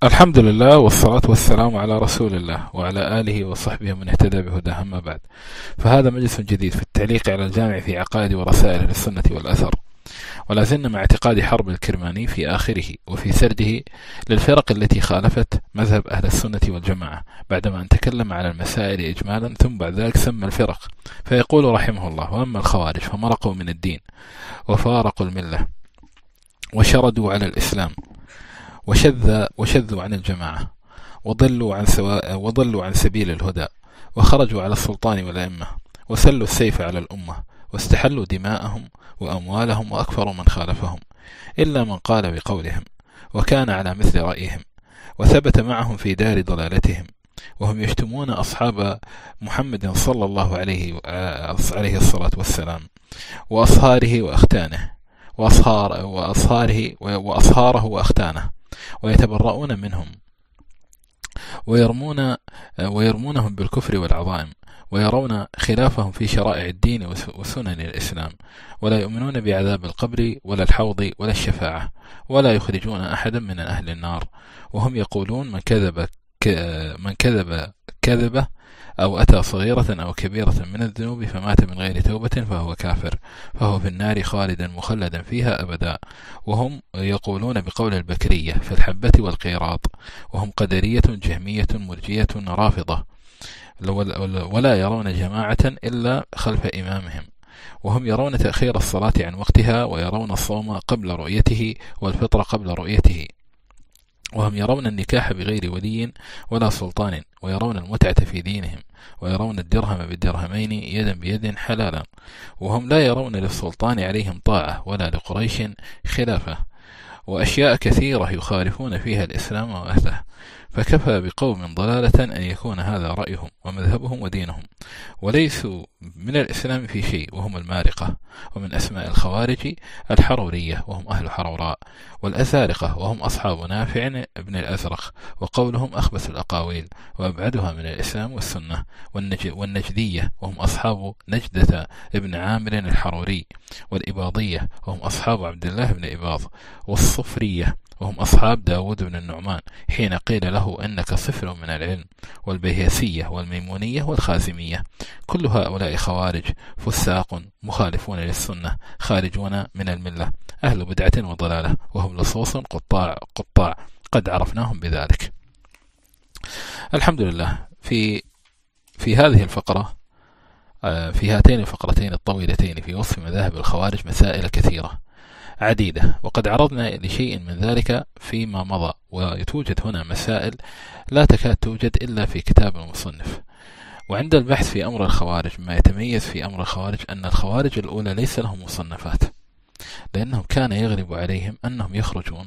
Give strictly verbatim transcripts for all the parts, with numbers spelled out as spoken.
الحمد لله والصلاة والسلام على رسول الله وعلى آله وصحبه من اهتدى بهداه، أما بعد، فهذا مجلس جديد في التعليق على الجامع في عقائد ورسائل أهل السنة والأثر، ولا زلنا مع اعتقاد حرب الكرماني في آخره وفي سرده للفرق التي خالفت مذهب أهل السنة والجماعة، بعدما أن تكلم على المسائل إجمالا ثم بعد ذلك سمى الفرق، فيقول رحمه الله: وأما الخوارج فمرقوا من الدين وفارقوا الملة وشردوا على الإسلام وشذ وشذوا عن الجماعة وضلوا عن سواء وضلوا عن سبيل الهدى وخرجوا على السلطان والأئمة وسلوا السيف على الأمة واستحلوا دماءهم وأموالهم وأكفروا من خالفهم إلا من قال بقولهم وكان على مثل رأيهم وثبت معهم في دار ضلالتهم، وهم يشتمون أصحاب محمد صلى الله عليه عليه الصلاة والسلام وأصهاره وأختانه وأصهار وأصهاره وأصهاره وأختانه، ويتبرؤون منهم ويرمون ويرمونهم بالكفر والعظائم، ويرون خلافهم في شرائع الدين وسنن الإسلام، ولا يؤمنون بعذاب القبر ولا الحوض ولا الشفاعة، ولا يخرجون أحدا من أهل النار، وهم يقولون من كذب من كذب كذبة أو أتى صغيرة أو كبيرة من الذنوب فمات من غير توبة فهو كافر، فهو في النار خالدا مخلدا فيها أبدا. وهم يقولون بقول البكرية في الحبة والقيراط، وهم قدرية جهمية مرجية رافضة، ولا يرون جماعة إلا خلف إمامهم، وهم يرون تأخير الصلاة عن وقتها، ويرون الصوم قبل رؤيته والفطر قبل رؤيته، وهم يرون النكاح بغير ولي ولا سلطان، ويرون المتعة في دينهم، ويرون الدرهم بالدرهمين يدا بيد حلالا، وهم لا يرون للسلطان عليهم طاعة ولا لقريش خلافة، وأشياء كثيرة يخالفون فيها الإسلام وأهله، فكفى بقوم ضلالة أن يكون هذا رأيهم ومذهبهم ودينهم، وليسوا من الإسلام في شيء، وهم المارقة. ومن أسماء الخوارج الحرورية، وهم أهل حروراء، والأزارقة، وهم أصحاب نافع ابن الأزرق، وقولهم أخبث الأقاويل وأبعدها من الإسلام والسنة. والنجدية، وهم أصحاب نجدة ابن عامر الحروري، والإباضية، وهم أصحاب عبد الله بن إباض، والصفرية، وهم أصحاب داود بن النعمان حين قيل له إنك صفر من العلم، والبيهسية والميمونية والخازمية. كل هؤلاء خوارج فساق مخالفون للسنة خارجون من الملة، أهل بدعة وضلالة، وهم لصوص قطاع قطاع قد عرفناهم بذلك. الحمد لله. في في هذه الفقرة في هاتين الفقرتين الطويلتين في وصف مذاهب الخوارج مسائل كثيرة عديدة، وقد عرضنا لشيء من ذلك فيما مضى، وتوجد هنا مسائل لا تكاد توجد إلا في كتاب المصنف. وعند البحث في أمر الخوارج، ما يتميز في أمر الخوارج أن الخوارج الأولى ليس لهم مصنفات، لأنهم كان يغلب عليهم أنهم يخرجون.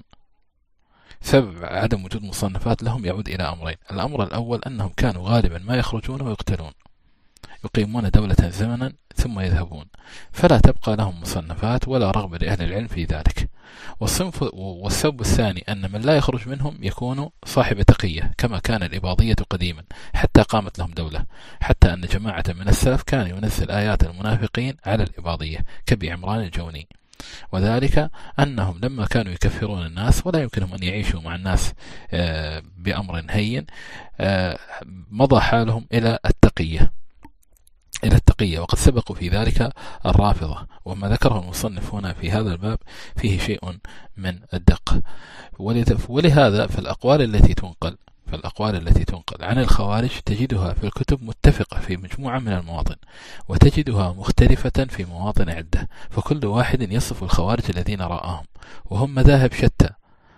سبب عدم وجود مصنفات لهم يعود إلى أمرين: الأمر الأول أنهم كانوا غالبا ما يخرجون ويقتلون، يقيمون دولة زمنا ثم يذهبون، فلا تبقى لهم مصنفات ولا رغبة لأهل العلم في ذلك. والصنف والسبب الثاني أن من لا يخرج منهم يكون صاحب تقية، كما كان الإباضية قديما حتى قامت لهم دولة، حتى أن جماعة من السلف كان ينزل آيات المنافقين على الإباضية كأبي عمران الجوني، وذلك أنهم لما كانوا يكفرون الناس ولا يمكنهم أن يعيشوا مع الناس بأمر هين، مضى حالهم إلى التقية إلى التقية وقد سبقوا في ذلك الرافضة، وما ذكره المصنف هنا في هذا الباب فيه شيء من الدقة. ولهذا فالأقوال التي تنقل فالأقوال التي تنقل عن الخوارج تجدها في الكتب متفقة في مجموعة من المواطن، وتجدها مختلفة في مواطن عدة، فكل واحد يصف الخوارج الذين رآهم، وهم مذاهب شتى،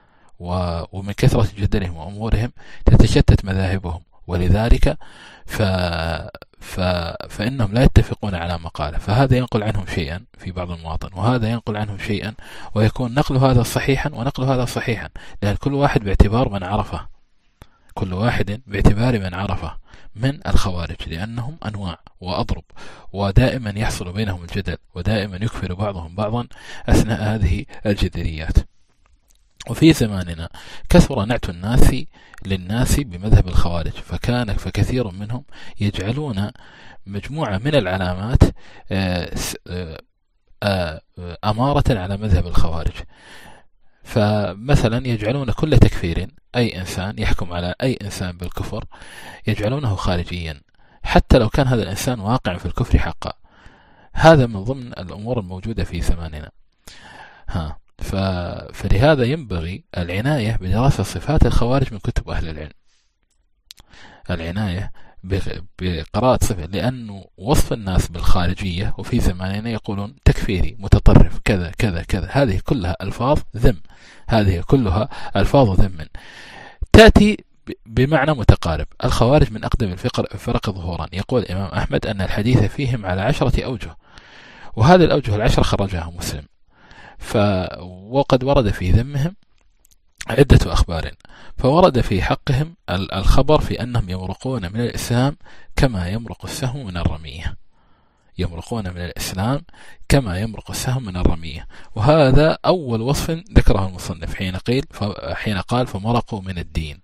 ومن كثرة جدلهم وأمورهم تتشتت مذاهبهم، ولذلك ف... ف... فإنهم لا يتفقون على مقالة، فهذا ينقل عنهم شيئا في بعض المواطن، وهذا ينقل عنهم شيئا، ويكون نقل هذا صحيحا ونقل هذا صحيحا، لأن كل واحد باعتبار من عرفه كل واحد باعتبار من عرفه من الخوارج، لأنهم أنواع وأضرب، ودائما يحصل بينهم الجدل، ودائما يكفر بعضهم بعضا أثناء هذه الجدليات. وفي زماننا كثر نعت الناس للناس بمذهب الخوارج، فكان فكثير منهم يجعلون مجموعة من العلامات أمارة على مذهب الخوارج، فمثلا يجعلون كل تكفير أي إنسان يحكم على أي إنسان بالكفر يجعلونه خارجيا حتى لو كان هذا الإنسان واقع في الكفر حقا. هذا من ضمن الأمور الموجودة في زماننا. ها ف... فلهذا ينبغي العناية بدراسة صفات الخوارج من كتب أهل العلم، العناية بقراءة صفة، لأنه وصف الناس بالخارجية وفي زماننا يقولون تكفيري متطرف كذا كذا كذا، هذه كلها ألفاظ ذم، هذه كلها ألفاظ ذم تأتي بمعنى متقارب. الخوارج من أقدم الفرق ظهورا. يقول الإمام أحمد أن الحديث فيهم على عشرة أوجه، وهذه الأوجه العشرة خرجها مسلم. ف وقد ورد في ذمهم عدة أخبار، فورد في حقهم الخبر في أنهم يمرقون من الإسلام كما يمرق السهم من الرمية، يمرقون من الإسلام كما يمرق السهم من الرمية. وهذا أول وصف ذكره المصنف حين قيل حين قال فمرقوا من الدين،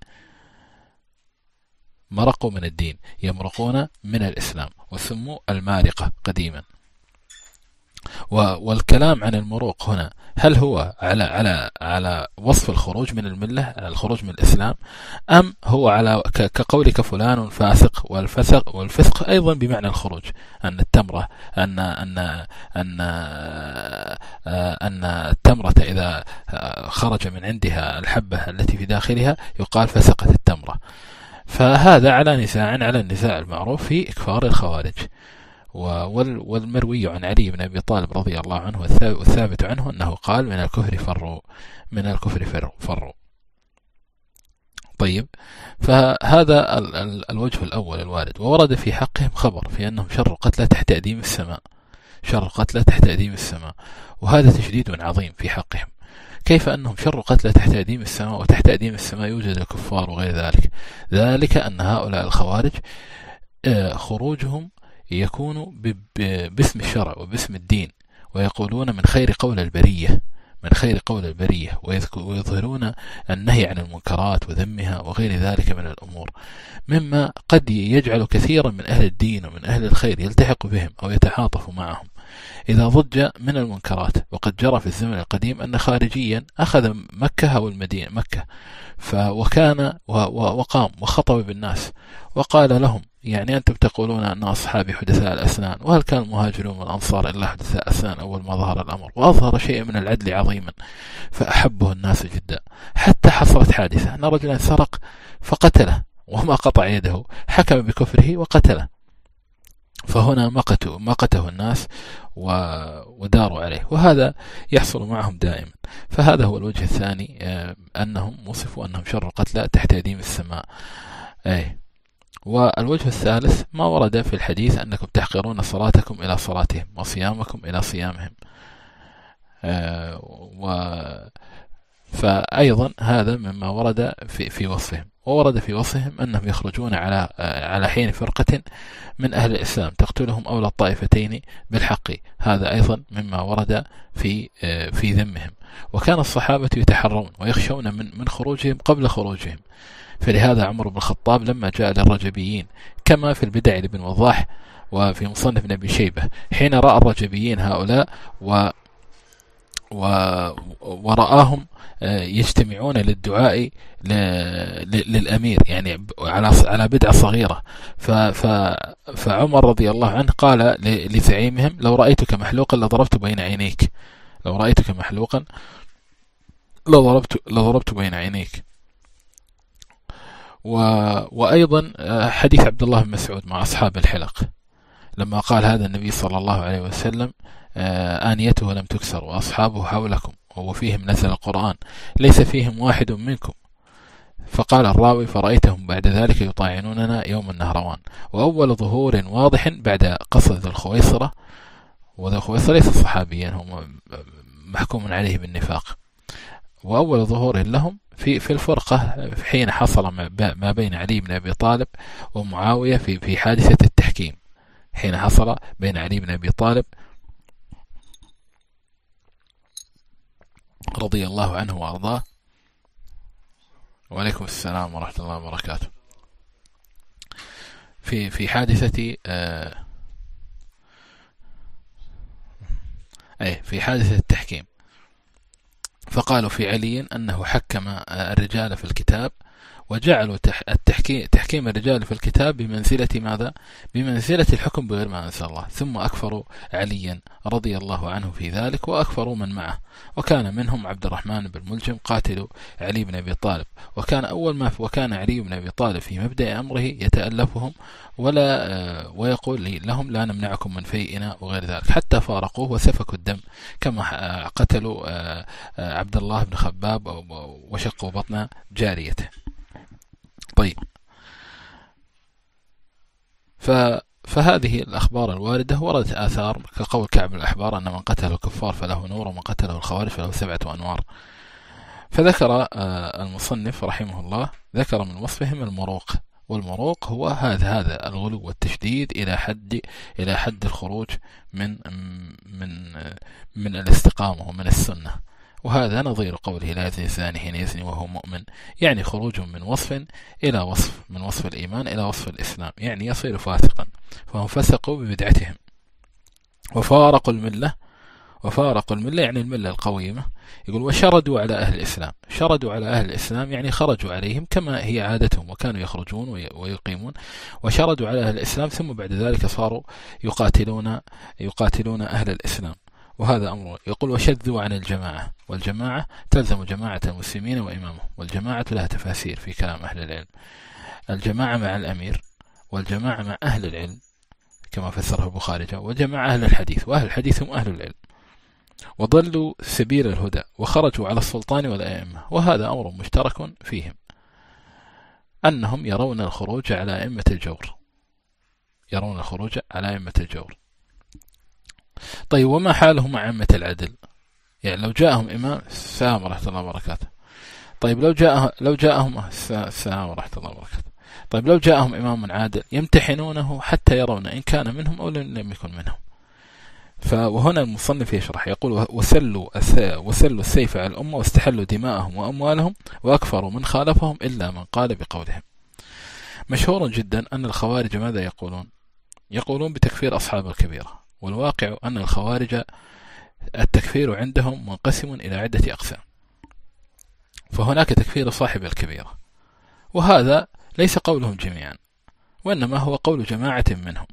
مرقوا من الدين، يمرقون من الإسلام، وسموا المارقة قديما. والكلام عن المروق هنا هل هو على على على وصف الخروج من الملة، الخروج من الإسلام، أم هو على كقولك فلان فاسق، والفسق والفسق أيضا بمعنى الخروج، أن التمرة أن أن أن أن التمرة إذا خرج من عندها الحبة التي في داخلها يقال فسقت التمرة. فهذا على نزاع على النزاع المعروف في إكفار الخوارج. والمروي عن علي بن أبي طالب رضي الله عنه والثابت عنه أنه قال من الكفر فروا، من الكفر فروا. طيب، فهذا الوجه الأول الوارد. وورد في حقهم خبر في أنهم شر قتلى تحت أديم السماء، شر قتلى تحت أديم السماء، وهذا تشديد عظيم في حقهم. كيف أنهم شر قتلى تحت أديم السماء، وتحت أديم السماء يوجد الكفار وغير ذلك؟ ذلك أن هؤلاء الخوارج خروجهم يكون باسم الشرع وباسم الدين، ويقولون من خير قول البرية، من خير قول البرية، ويظهرون النهي عن المنكرات وذمها وغير ذلك من الأمور، مما قد يجعل كثيرا من أهل الدين ومن أهل الخير يلتحق بهم أو يتعاطف معهم إذا ضج من المنكرات. وقد جرى في الزمن القديم أن خارجيا أخذ مكة أو المدينة مكة وكان وقام وخطب بالناس وقال لهم يعني أنتم تقولون أن أصحابي حدثاء الأسنان، وهل كان المهاجرون والأنصار إلا حدثاء أسنان أول ما ظهر الأمر؟ وأظهر شيء من العدل عظيما فأحبه الناس جدا، حتى حصلت حادثة أن رجلا سرق فقتله وما قطع يده، حكم بكفره وقتله، فهنا مقته مقته الناس وداروا عليه، وهذا يحصل معهم دائما. فهذا هو الوجه الثاني، أنهم وصفوا أنهم شر قتلى تحت أديم السماء. أي والوجه الثالث ما ورد في الحديث أنكم تحقرون صلاتكم إلى صلاتهم وصيامكم إلى صيامهم. آه و فأيضا هذا مما ورد في في وصفهم. وورد في وصفهم أنهم يخرجون على على حين فرقة من أهل الإسلام تقتلهم أولى الطائفتين بالحق، هذا أيضا مما ورد في في ذمهم. وكان الصحابة يتحرون ويخشون من من خروجهم قبل خروجهم، فلهذا عمر بن الخطاب لما جاء للرجبيين كما في البدع لابن وضاح وفي مصنف ابن أبي شيبة، حين رأى الرجبيين هؤلاء و و ورآهم يجتمعون للدعاء للأمير يعني على على بدعة صغيرة، فعمر رضي الله عنه قال لزعيمهم لو رأيتك محلوقا لضربت بين عينيك، لو رأيتك محلوقا لضربت لضربت بين عينيك. وأيضا حديث عبد الله بن مسعود مع أصحاب الحلق لما قال هذا النبي صلى الله عليه وسلم آنيته لم تكسر وأصحابه حولكم وفيهم نزل القرآن ليس فيهم واحد منكم، فقال الراوي فرأيتهم بعد ذلك يطاعنوننا يوم النهروان. وأول ظهور واضح بعد قصد ذو الخويصرة، وذو الخويصرة ليس صحابيا، هم محكوم عليه بالنفاق، وأول ظهور لهم في في الفرقة حين حصل ما بين علي بن أبي طالب ومعاوية في في حادثة التحكيم، حين حصل بين علي بن أبي طالب رضي الله عنه وأرضاه. وعليكم السلام ورحمة الله وبركاته. في في حادثة آه أي في حادثة التحكيم، فقالوا في علي أنه حكم الرجال في الكتاب، وجعلوا التحكيم تحكيم الرجال في الكتاب بمنزلة ماذا؟ بمنزلة الحكم بغير ما أنزل الله. ثم أكفروا عليا رضي الله عنه في ذلك، وأكفروا من معه، وكان منهم عبد الرحمن بن ملجم قاتل علي بن أبي طالب، وكان أول ما وكان علي بن أبي طالب في مبدأ أمره يتألفهم ولا ويقول لهم لا نمنعكم من فيئنا وغير ذلك، حتى فارقوه وسفكوا الدم كما قتلوا عبد الله بن خباب وشقوا بطن جاريته. طيب، فهذه الأخبار الواردة وردت آثار كقول كعب الأحبار أن من قتله الكفار فله نور، ومن قتله الخوارج فله سبعة أنوار. فذكر المصنف رحمه الله ذكر من وصفهم المروق، والمروق هو هذا هذا الغلو والتشديد إلى حد إلى حد الخروج من من من الاستقامة ومن السنة، وهذا نظير قوله لا يزني الزاني حين يزني وهو مؤمن، يعني خروج من وصف إلى وصف، من وصف الإيمان إلى وصف الإسلام، يعني يصير فاسقا. فهم فسقوا ببدعتهم وفارقوا الملة، وفارقوا الملة يعني الملة القويمة. يقول وشردوا على أهل الإسلام، شردوا على أهل الإسلام يعني خرجوا عليهم كما هي عادتهم، وكانوا يخرجون ويقيمون، وشردوا على أهل الإسلام، ثم بعد ذلك صاروا يقاتلون يقاتلون أهل الإسلام، وهذا أمر. يقول وشذوا عن الجماعة، والجماعة تلزم جماعة المسلمين وإمامهم، والجماعة لها تفاسير في كلام أهل العلم. الجماعة مع الأمير، والجماعة مع أهل العلم كما فسره البخاري، وجماعة أهل الحديث، وأهل الحديث هم أهل العلم، وضلوا سبيل الهدى وخرجوا على السلطان والأئمة. وهذا أمر مشترك فيهم، أنهم يرون الخروج على أئمة الجور، يرون الخروج على أئمة الجور. طيب، وما حالهم مع أئمة العدل؟ يعني لو جاءهم إمام السلام ورحمة الله وبركاته طيب لو جاء لو جاءهم السلام ورحمة الله وبركاته طيب لو جاءهم إمام عادل يمتحنونه حتى يرون إن كان منهم أو لم يكن منهم. فوهنا المصنف يشرح يقول وسلوا وسلوا السيف على الأمة واستحلوا دماءهم وأموالهم وأكفروا من خالفهم إلا من قال بقولهم. مشهور جدا أن الخوارج ماذا يقولون؟ يقولون بتكفير أصحاب الكبيرة، والواقع أن الخوارج التكفير عندهم منقسم إلى عدة أقسام. فهناك تكفير صاحب الكبيرة، وهذا ليس قولهم جميعا، وإنما هو قول جماعة منهم.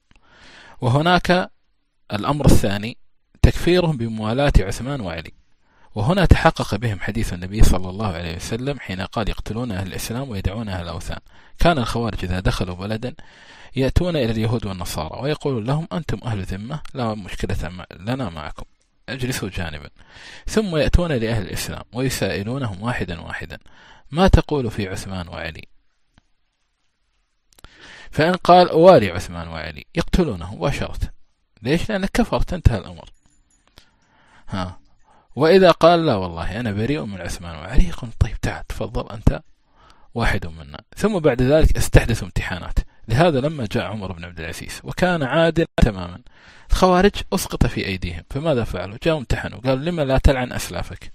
وهناك الأمر الثاني تكفيرهم بموالاة عثمان وعلي، وهنا تحقق بهم حديث النبي صلى الله عليه وسلم حين قال يقتلون أهل الإسلام ويدعون أهل الأوثان. كان الخوارج إذا دخلوا بلدا يأتون إلى اليهود والنصارى ويقولون لهم أنتم أهل ذمة لا مشكلة لنا معكم، اجلسوا جانبا، ثم يأتون لأهل الإسلام ويسائلونهم واحدا واحدا ما تقول في عثمان وعلي؟ فإن قال أوالي عثمان وعلي يقتلونه مباشرة. ليش؟ لأنك كفرت، انتهى الأمر. ها وإذا قال لا والله أنا بريء من عثمان وعلي، يقول طيب تعال تفضل أنت واحد منا. ثم بعد ذلك استحدثوا امتحانات. لهذا لما جاء عمر بن عبد العزيز وكان عادلا تماما، الخوارج أسقط في أيديهم، فماذا فعلوا؟ جاءوا امتحنوا، قالوا لما لا تلعن أسلافك؟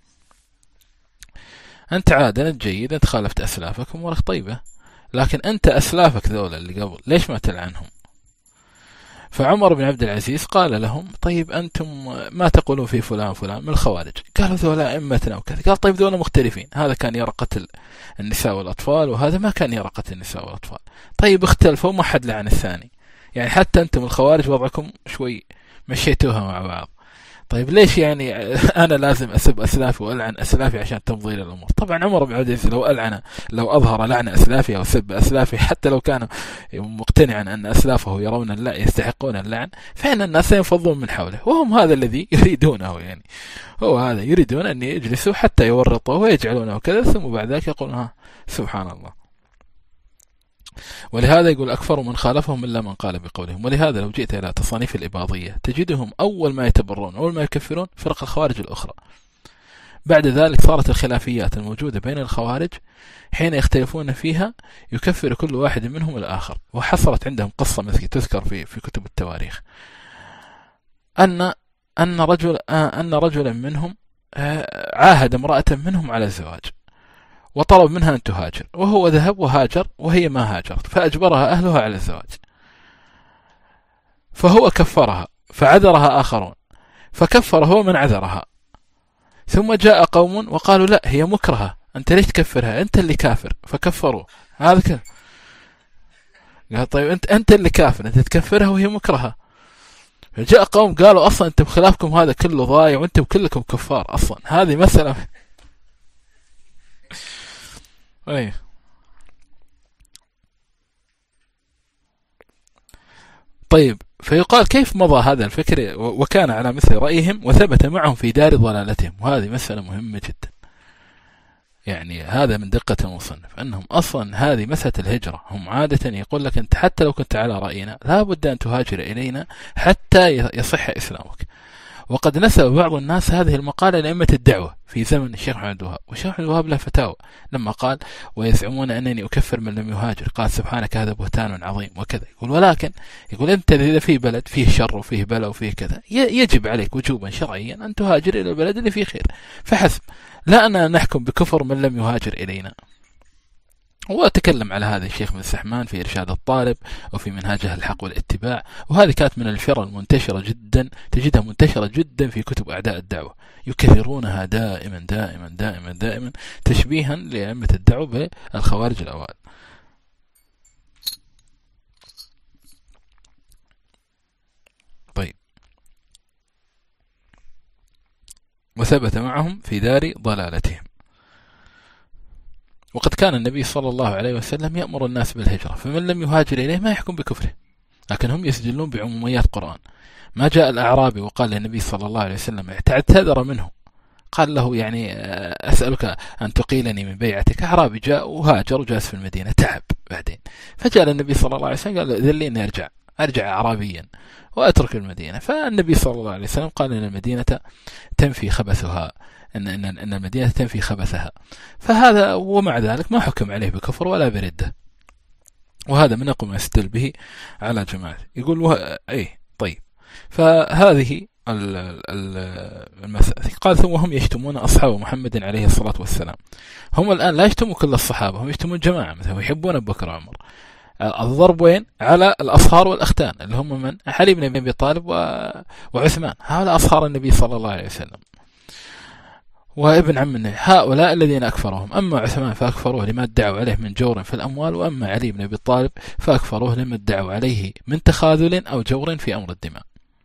أنت عادل جيد، أنت خالفت أسلافك أمورك طيبة، لكن أنت أسلافك ذولا اللي قبل ليش ما تلعنهم؟ فعمر بن عبد العزيز قال لهم طيب أنتم ما تقولون في فلان فلان من الخوارج؟ قالوا ذولا أئمتنا وكذا. قال طيب ذولا مختلفين، هذا كان يرى قتل النساء والأطفال وهذا ما كان يرى قتل النساء والأطفال. طيب اختلفوا ما حد لعن الثاني، يعني حتى أنتم الخوارج وضعكم شوي مشيتوها مع بعض. طيب ليش يعني أنا لازم أسب أسلافي وألعن أسلافي عشان تمضي الأمور؟ طبعا عمر بن عبد العزيز لو ألعن لو أظهر لعن أسلافي أو سب أسلافي حتى لو كان مقتنعا أن أسلافه يرون لا يستحقون اللعن، فإن الناس ينفضون من حوله، وهم هذا الذي يريدونه. يعني هو هذا يريدون أن يجلسوا حتى يورطوا ويجعلونه كذا، ثم بعد ذلك يقولون ها سبحان الله. ولهذا يقول أكفر من خالفهم إلا من قال بقولهم. ولهذا لو جئت إلى تصانيف الإباضية تجدهم أول ما يتبرون أول ما يكفرون فرق الخوارج الأخرى. بعد ذلك صارت الخلافيات الموجودة بين الخوارج حين يختلفون فيها يكفر كل واحد منهم الآخر. وحصلت عندهم قصة مثل تذكر في في كتب التواريخ أن أن رجل أن رجلا منهم عاهد امرأة منهم على الزواج وطلب منها أن تهاجر، وهو ذهب وهاجر وهي ما هاجرت، فأجبرها أهلها على الزواج، فهو كفرها فعذرها آخرون، فكفر هو من عذرها، ثم جاء قوم وقالوا لا هي مكرهة، أنت ليش تكفرها؟ أنت اللي كافر، فكفروا. هذا كذا. قال طيب أنت أنت اللي كافر، أنت تكفرها وهي مكرهة. فجاء قوم قالوا أصلا أنتم خلافكم هذا كله ضايع وأنتم كلكم كفار أصلا. هذه مسألة. أي طيب، فيقال كيف مضى هذا الفكر وكان على مثل رأيهم وثبت معهم في دار ضلالتهم؟ وهذه مسألة مهمة جدا. يعني هذا من دقة المصنف أنهم أصلا هذه مسألة الهجرة، هم عادة يقول لك أنت حتى لو كنت على رأينا لا بد أن تهاجر إلينا حتى يصح إسلامك. وقد نسب بعض الناس هذه المقالة لأئمة الدعوة في زمن الشيخ محمد عبد الوهاب، والشيخ محمد عبد الوهاب له فتاوى لما قال ويزعمون أنني أكفر من لم يهاجر، قال سبحانك هذا بهتان عظيم وكذا. يقول ولكن يقول أنت إذا في بلد فيه شر وفيه بلاء وفيه كذا يجب عليك وجوبا شرعيا أن تهاجر إلى البلد اللي فيه خير فحسب، لا أنا نحكم بكفر من لم يهاجر إلينا. وتكلم على هذا الشيخ بن سحمان في إرشاد الطالب وفي منهاجه الحق والاتباع، وهذه كانت من الفرق المنتشرة جدا، تجدها منتشرة جدا في كتب أعداء الدعوة، يكررونها دائما دائما دائما دائما تشبيها لأئمة الدعوة بالخوارج الأوائل. طيب، وثبت معهم في دار ضلالتهم. وقد كان النبي صلى الله عليه وسلم يأمر الناس بالهجرة، فمن لم يهاجر إليه ما يحكم بكفره، لكن هم يستدلون بعموميات القرآن. ما جاء الأعرابي وقال للنبي صلى الله عليه وسلم اعتذر منه، قال له يعني أسألك أن تقيلني من بيعتك. أعرابي جاء وهاجر وجالس في المدينة تعب بعدين، فجاء النبي صلى الله عليه وسلم قال ذليني أرجع أرجع أعرابيا وأترك المدينة. فالنبي صلى الله عليه وسلم قال إن المدينة تنفي خبثها، إن, إن, إن المدينة تنفي خبثها. فهذا ومع ذلك ما حكم عليه بكفر ولا بردة، وهذا من أقوم يستدل به على جماعة. يقول وه... أي طيب، فهذه المسألة. قال ثم هم يشتمون أصحاب محمد عليه الصلاة والسلام. هم الآن لا يشتموا كل الصحابة، هم يشتمون جماعة، مثلا يحبون أبو بكر وعمر. الضرب وين؟ على الأصهار والأختان اللي هم من علي بن أبي طالب و... وعثمان، هؤلاء أصهار النبي صلى الله عليه وسلم وابن عم النبي، هؤلاء الذين أكفرهم. أما عثمان فأكفروه لما ادعوا عليه من جور في الأموال، وأما علي بن أبي طالب فأكفروه لما ادعوا عليه من تخاذل أو جور في أمر الدماء.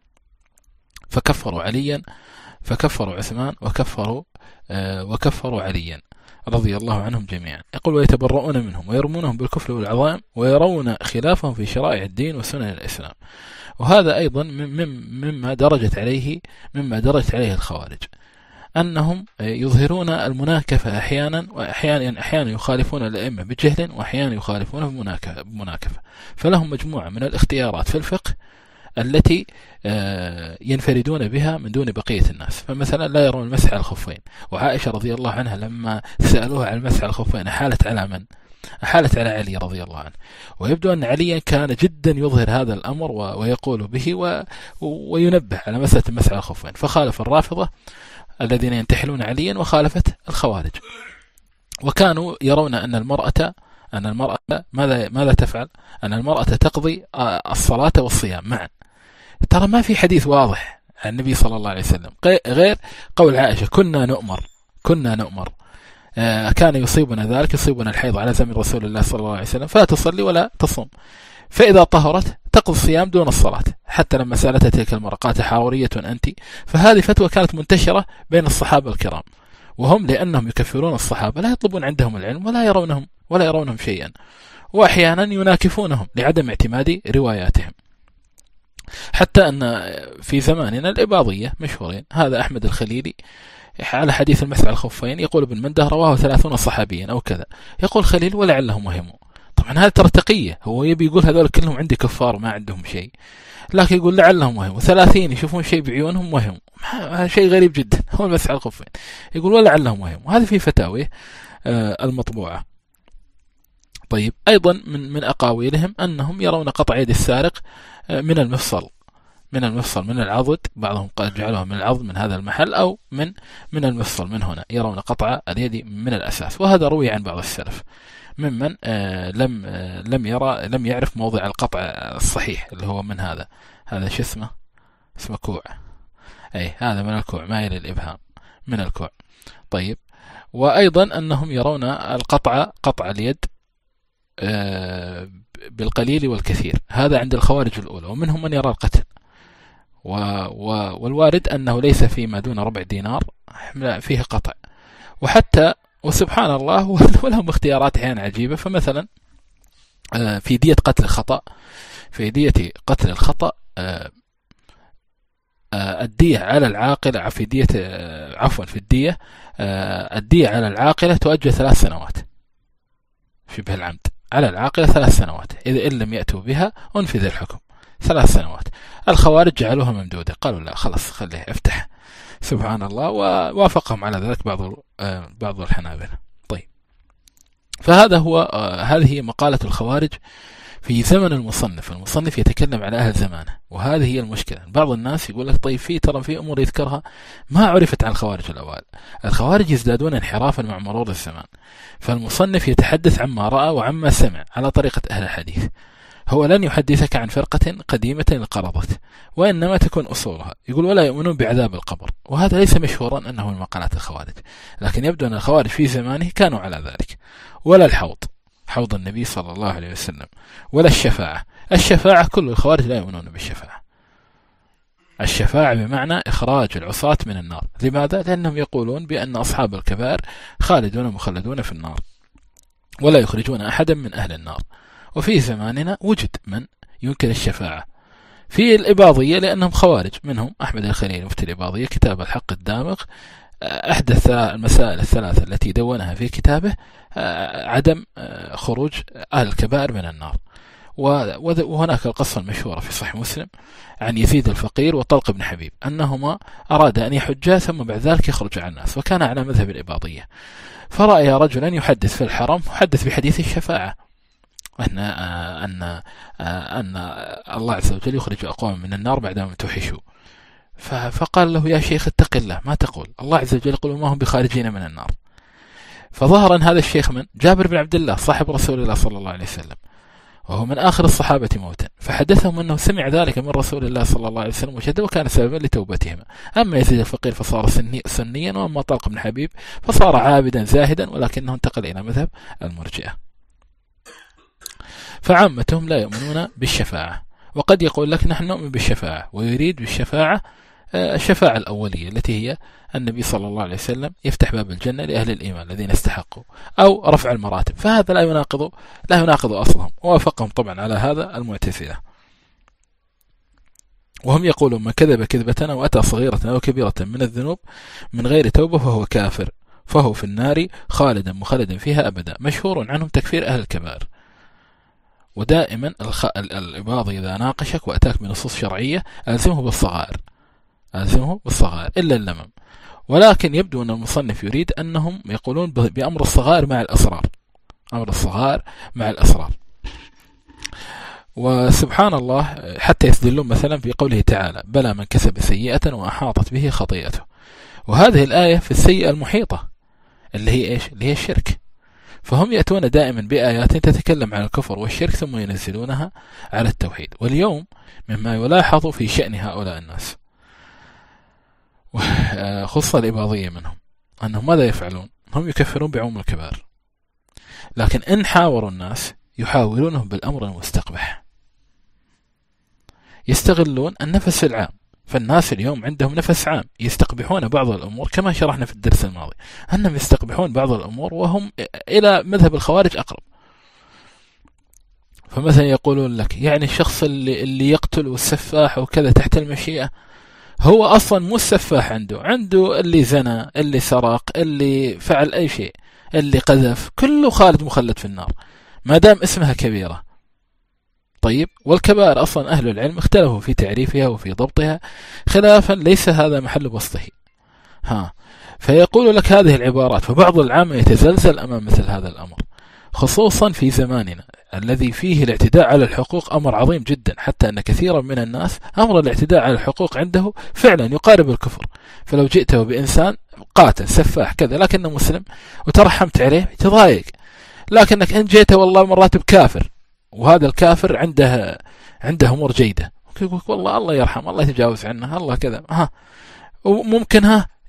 فكفروا عليا، فكفروا عثمان، وكفروا آه وكفروا عليا رضي الله عنهم جميعا. يقول ويتبرؤون منهم ويرمونهم بالكفر والعظائم ويرون خلافهم في شرائع الدين وسنن الإسلام. وهذا أيضا مما درجت عليه مما درجت عليه الخوارج، أنهم يظهرون المناكفة أحيانا، وأحيانا أحيانا يخالفون الأئمة بجهل، وأحيانا يخالفون بمناكفة. فلهم مجموعة من الاختيارات في الفقه التي ينفردون بها من دون بقية الناس. فمثلا لا يرون المسح على الخفين، وعائشة رضي الله عنها لما سألوها عن المسح على الخفين أحالت على من؟ أحالت على علي رضي الله عنه. ويبدو أن عليا كان جدا يظهر هذا الأمر ويقول به وينبه على مسألة المسح على الخفين، فخالف الرافضة الذين ينتحلون عليا وخالفت الخوارج. وكانوا يرون أن المرأة أن المرأة ماذا ماذا تفعل؟ أن المرأة تقضي الصلاة والصيام معا. ترى ما في حديث واضح عن النبي صلى الله عليه وسلم غير قول عائشة كنا نؤمر كنا نؤمر كان يصيبنا ذلك، يصيبنا الحيض على زمن رسول الله صلى الله عليه وسلم، فلا تصلي ولا تصوم، فإذا طهرت تقضي الصيام دون الصلاة. حتى لما سألتها تلك المرأة قالت حاورية أنت. فهذه فتوى كانت منتشرة بين الصحابة الكرام، وهم لأنهم يكفرون الصحابة لا يطلبون عندهم العلم ولا يرونهم ولا يرونهم شيئا، وأحيانا يناكفونهم لعدم اعتماد رواياتهم. حتى أن في زماننا الإباضية مشهورين، هذا أحمد الخليلي على حديث المسح على الخفين يقول ابن منده رواه ثلاثون صحابيا أو كذا، يقول خليل ولعلهم وهموا. طبعا هذا ترتقية، هو يبي يقول هذول كلهم عندي كفار ما عندهم شيء، لكن يقول لعلهم وهموا. ثلاثين يشوفون شيء بعيونهم وهموا، هذا شيء غريب جدا، هو المسح على الخفين. يقول ولعلهم وهموا، هذا في فتاويه المطبوعة. طيب، أيضا من من أقاويلهم أنهم يرون قطع يد السارق من المفصل من المفصل من العضد، بعضهم قد جعلوها من العضد من هذا المحل، أو من من المفصل من هنا، يرون قطع اليد من الأساس. وهذا روي عن بعض السلف ممن آه لم آه لم يرى لم يعرف موضع القطع الصحيح اللي هو من هذا هذا شو اسمه اسمه كوع، أي هذا من الكوع مايل الإبهام من الكوع. طيب، وأيضا أنهم يرون القطع قطع اليد بالقليل والكثير، هذا عند الخوارج الأولى، ومنهم من يرى القتل. والوارد أنه ليس فيما دون ربع دينار فيه قطع. وحتى وسبحان الله ولهم اختيارات أحيانا عجيبة. فمثلا في دية قتل الخطأ، في دية قتل الخطأ الدية على العاقلة في دية عفوا في الدية الدية على العاقلة تؤجل ثلاث سنوات شبه العمد، على العاقلة ثلاث سنوات، إذا إن لم يأتوا بها أنفذ الحكم ثلاث سنوات. الخوارج جعلوها ممدودة، قالوا لا خلاص خليه افتح. سبحان الله، ووافقهم على ذلك بعض بعض الحنابلة. طيب، فهذا هو هذه هي مقالة الخوارج في زمن المصنف. المصنف يتكلم على أهل زمانه، وهذه هي المشكلة. بعض الناس يقول لك طيب في ترى في أمور يذكرها ما عرفت عن الخوارج الأوائل. الخوارج يزدادون انحرافا مع مرور الزمان، فالمصنف يتحدث عما رأى وعما سمع على طريقة أهل الحديث. هو لن يحدثك عن فرقة قديمة انقرضت، وإنما تكون أصولها. يقول ولا يؤمنون بعذاب القبر، وهذا ليس مشهورا أنه من مقالات الخوارج، لكن يبدو أن الخوارج في زمانه كانوا على ذلك. ولا الحوض، حوض النبي صلى الله عليه وسلم، ولا الشفاعة. الشفاعة كل الخوارج لا يؤمنون بالشفاعة. الشفاعة بمعنى إخراج العصاة من النار. لماذا؟ لأنهم يقولون بأن أصحاب الكبائر خالدون مخلدون في النار، ولا يخرجون أحدا من أهل النار. وفي زماننا وجد من ينكر الشفاعة في الإباضية لأنهم خوارج، منهم أحمد الخليل مفتي الإباضية، كتاب الحق الدامغ أحدث المسائل الثلاثة التي دونها في كتابه عدم خروج أهل الكبائر من النار. وهناك القصة المشهورة في صحيح مسلم عن يزيد الفقير وطلق بن حبيب أنهما أرادا أن يحجا ثم بعد ذلك يخرج على الناس، وكان على مذهب الإباضية. فرأى رجلا يحدث في الحرم محدث بحديث الشفاعة، أن أن أن الله عز وجل يخرج أقوام من النار بعدما توحشوا. فقال له يا شيخ اتق الله، ما تقول الله عز وجل يقول ما هم بخارجين من النار. فظهر أن هذا الشيخ من جابر بن عبد الله صاحب رسول الله صلى الله عليه وسلم، وهو من آخر الصحابة موتا، فحدثهم أنه سمع ذلك من رسول الله صلى الله عليه وسلم وشهد، وكان سببا لتوبتهما. أما يزيد الفقير فصار سنيا، وأما طلق بن حبيب فصار عابدا زاهدا، ولكنه انتقل إلى مذهب المرجئة. فعامتهم لا يؤمنون بالشفاعة. وقد يقول لك نحن نؤمن بالشفاعة، ويريد بالشفاعة الشفاعة الأولية التي هي النبي صلى الله عليه وسلم يفتح باب الجنة لأهل الإيمان الذين استحقوا، أو رفع المراتب. فهذا لا يناقض لا يناقض أصلهم، ووافقهم طبعا على هذا المعتزلة. وهم يقولون من كذب كذبة وأتى صغيرة أو كبيرة من الذنوب من غير توبة فهو كافر، فهو في النار خالدا مخلدا فيها أبدا. مشهور عنهم تكفير أهل الكبائر. ودائما الإباضي إذا ناقشك وأتاك بنصوص شرعية ألزمه بالصغائر، ألزمه بالصغائر إلا اللمم. ولكن يبدو أن المصنف يريد أنهم يقولون بأمر الصغائر مع الأسرار، أمر الصغائر مع الأسرار. وسبحان الله حتى يستدلون مثلا في قوله تعالى بلى من كسب سيئة وأحاطت به خطيئته. وهذه الآية في السيئة المحيطة اللي هي إيش؟ اللي هي الشرك. فهم يأتون دائما بآيات تتكلم عن الكفر والشرك ثم ينزلونها على التوحيد. واليوم مما يلاحظ في شأن هؤلاء الناس خصوصا الإباضية منهم أنهم ماذا يفعلون؟ هم يكفرون بعموم الكبائر، لكن إن حاوروا الناس يحاولونهم بالأمر المستقبح، يستغلون النفس العام. فالناس اليوم عندهم نفس عام، يستقبحون بعض الأمور كما شرحنا في الدرس الماضي أنهم يستقبحون بعض الأمور وهم إلى مذهب الخوارج أقرب. فمثلا يقولون لك يعني الشخص اللي, اللي يقتل والسفاح وكذا تحت المشيئة هو أصلا مو السفاح، عنده عنده اللي زنى، اللي سرق، اللي فعل أي شيء، اللي قذف، كله خالد مخلد في النار ما دام اسمها كبيرة. طيب، والكبائر أصلا أهل العلم اختلفوا في تعريفها وفي ضبطها خلافا ليس هذا محل بسطه. ها فيقول لك هذه العبارات، فبعض العامة يتزلزل أمام مثل هذا الأمر، خصوصا في زماننا الذي فيه الاعتداء على الحقوق أمر عظيم جدا، حتى أن كثيرا من الناس أمر الاعتداء على الحقوق عنده فعلا يقارب الكفر. فلو جئته بإنسان قاتل سفاح كذا لكنه مسلم وترحمت عليه تضايق، لكنك إن جئته والله مرات بكافر وهذا الكافر عنده عنده أمور جيدة، يقول والله الله يرحم، الله يتجاوز عنه، الله كذا، ها وممكن ها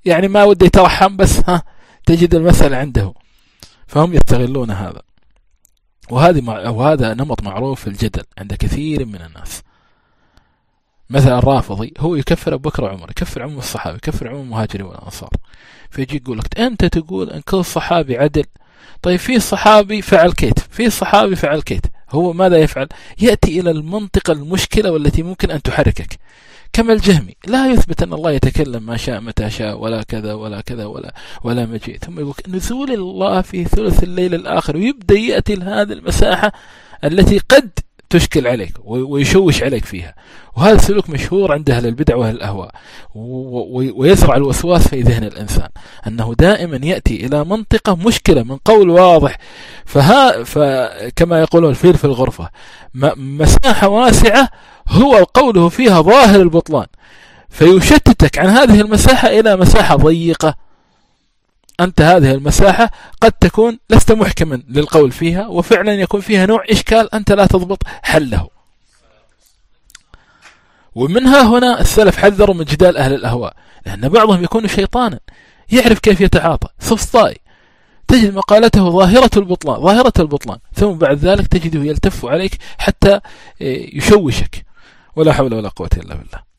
يعني ما ودي يترحم بس ها تجد المسألة عنده، فهم يستغلون هذا. وهذه مع... وهذا نمط معروف في الجدل عند كثير من الناس. مثلا الرافضي هو يكفر أبو بكر وعمر، يكفر عموم الصحابة، يكفر عموم المهاجرين والأنصار، فيجي يقول لك أنت تقول أن كل صحابي عدل، طيب في صحابي فعل كيت، في صحابي فعل كيت، هو ماذا يفعل؟ يأتي إلى المنطقة المشكلة والتي ممكن أن تحركك، كما الجهمي لا يثبت أن الله يتكلم ما شاء متى شاء ولا كذا ولا كذا ولا ولا مجيء، ثم يقول نزول الله في ثلث الليل الآخر، ويبدأ يأتي لهذه المساحة التي قد تشكل عليك ويشوش عليك فيها. وهذا سلوك مشهور عند أهل البدع وأهل الأهواء، ويزرع الوسواس في ذهن الإنسان أنه دائما يأتي إلى منطقة مشكلة من قول واضح، فها فكما يقولون الفيل في الغرفة، مساحة واسعة هو قوله فيها ظاهر البطلان، فيشتتك عن هذه المساحة إلى مساحة ضيقة. أنت هذه المساحة قد تكون لست محكما للقول فيها، وفعلا يكون فيها نوع إشكال أنت لا تضبط حله. ومنها هنا السلف حذروا من جدال أهل الأهواء، لأن بعضهم يكون شيطانا يعرف كيف يتعاطى، سفسطائي، تجد مقالته ظاهرة البطلان ظاهرة البطلان ثم بعد ذلك تجده يلتف عليك حتى يشوشك، ولا حول ولا قوة إلا بالله.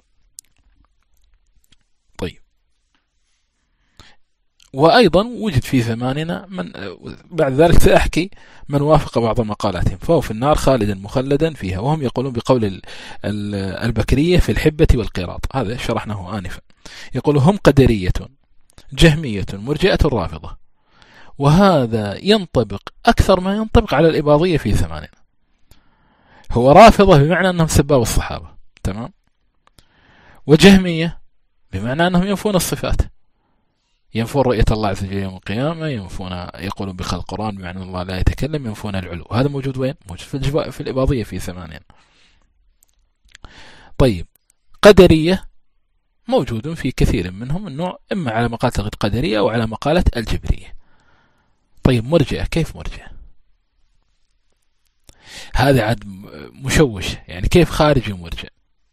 وأيضا وجد في زماننا من بعد ذلك سأحكي من وافق بعض مقالاتهم، فهو في النار خالدا مخلدا فيها، وهم يقولون بقول البكرية في الحبة والقراط، هذا شرحناه آنفا. يقولون هم قدرية جهمية مرجئة رافضة، وهذا ينطبق أكثر ما ينطبق على الإباضية في زماننا. هو رافضة بمعنى أنهم سباب الصحابة، تمام، وجهمية بمعنى أنهم ينفون الصفات، ينفون رؤية الله عز وجل يوم القيامة، ينفون يقولون بخلق القرآن بمعنى أن الله لا يتكلم، ينفون العلو. هذا موجود وين؟ موجود في الجباء في الإباضية في زماننا. طيب قدرية موجود في كثير منهم النوع، إما على مقالة القدرية أو على مقالة الجبرية. طيب مرجئة، كيف مرجئة؟ هذا عاد مشوش، يعني كيف خارج مرجئ؟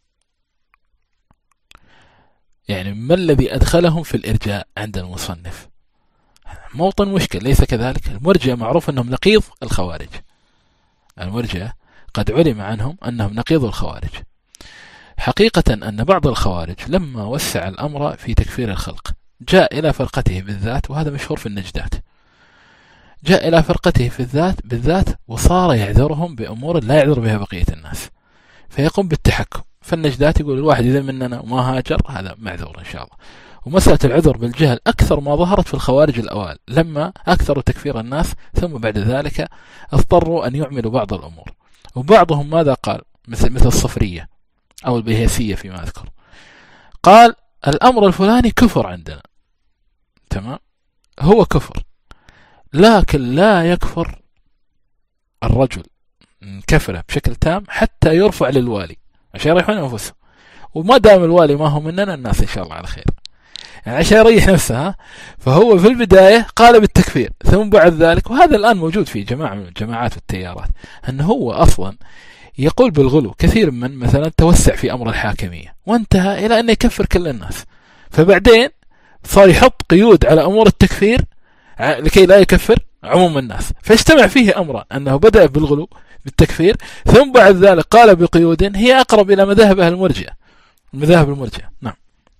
يعني ما الذي أدخلهم في الإرجاء عند المصنف؟ موطن مشكل، ليس كذلك؟ المرجئة معروف أنهم نقيض الخوارج، المرجئة قد علم عنهم أنهم نقيض الخوارج. حقيقة أن بعض الخوارج لما وسع الأمر في تكفير الخلق جاء إلى فرقته بالذات، وهذا مشهور في النجدات، جاء إلى فرقته في الذات بالذات وصار يعذرهم بأمور لا يعذر بها بقية الناس، فيقوم بالتحكم. فالنجدات يقول الواحد إذا مننا وما هاجر هذا معذور إن شاء الله. ومسألة العذر بالجهل أكثر ما ظهرت في الخوارج الأوائل لما أكثروا تكفير الناس، ثم بعد ذلك اضطروا أن يعملوا بعض الأمور. وبعضهم ماذا قال؟ مثل مثل الصفرية أو البيهسية فيما أذكر، قال الأمر الفلاني كفر عندنا، تمام، هو كفر، لكن لا يكفر الرجل كفره بشكل تام حتى يرفع للوالي عشان يريحون أنفسهم، وما دام الوالي ما هو مننا الناس إن شاء الله على خير، يعني عشان يريح نفسه. فهو في البداية قال بالتكفير، ثم بعد ذلك، وهذا الآن موجود في جماعة من الجماعات والتيارات، أنه هو أصلا يقول بالغلو. كثير من مثلا توسع في أمر الحاكمية وانتهى إلى أن يكفر كل الناس، فبعدين صار يحط قيود على أمور التكفير لكي لا يكفر عموم الناس، فاجتمع فيه أمران، أنه بدأ بالغلو بالتكفير، ثم بعد ذلك قال بقيود هي أقرب إلى مذاهب أهل المرجئة، المذاهب المرجئة. نعم.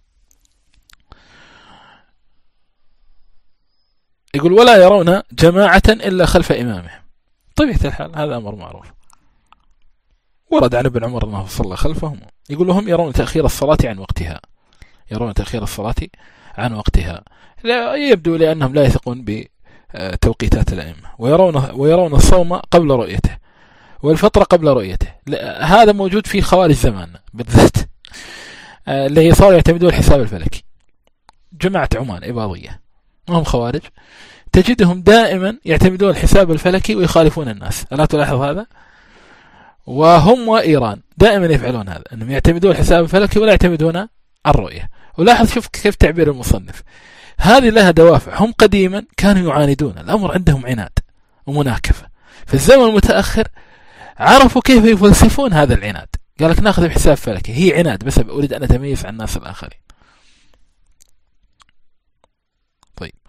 يقول ولا يرون جماعة إلا خلف إمامهم. طبيعة الحال هذا أمر معروف، ورد عن ابن عمر أنه صلى خلفهم. يقول لهم يرون تأخير الصلاة عن وقتها، يرون تأخير الصلاة عن وقتها، لا يبدو لأنهم لا يثقون بتوقيتات الأئمة، ويرون ويرون الصوم قبل رؤيته والفطر قبل رؤيته. هذا موجود في خوارج زماننا بالذات، اللي صاروا يعتمدون الحساب الفلكي. جماعة عمان إباضية هم خوارج، تجدهم دائما يعتمدون الحساب الفلكي ويخالفون الناس، ألا تلاحظ هذا؟ وهم وإيران دائما يفعلون هذا، أنهم يعتمدون الحساب الفلكي ولا يعتمدون الرؤية. ولاحظ شوف كيف تعبير المصنف، هذه لها دوافع. هم قديما كانوا يعاندون الأمر، عندهم عناد ومناكفة. في الزمن المتأخر عرفوا كيف يفلسفون هذا العناد، قالك ناخذ بحساب فلكي، هي عناد بس أريد أن أتميز عن الناس الآخرين.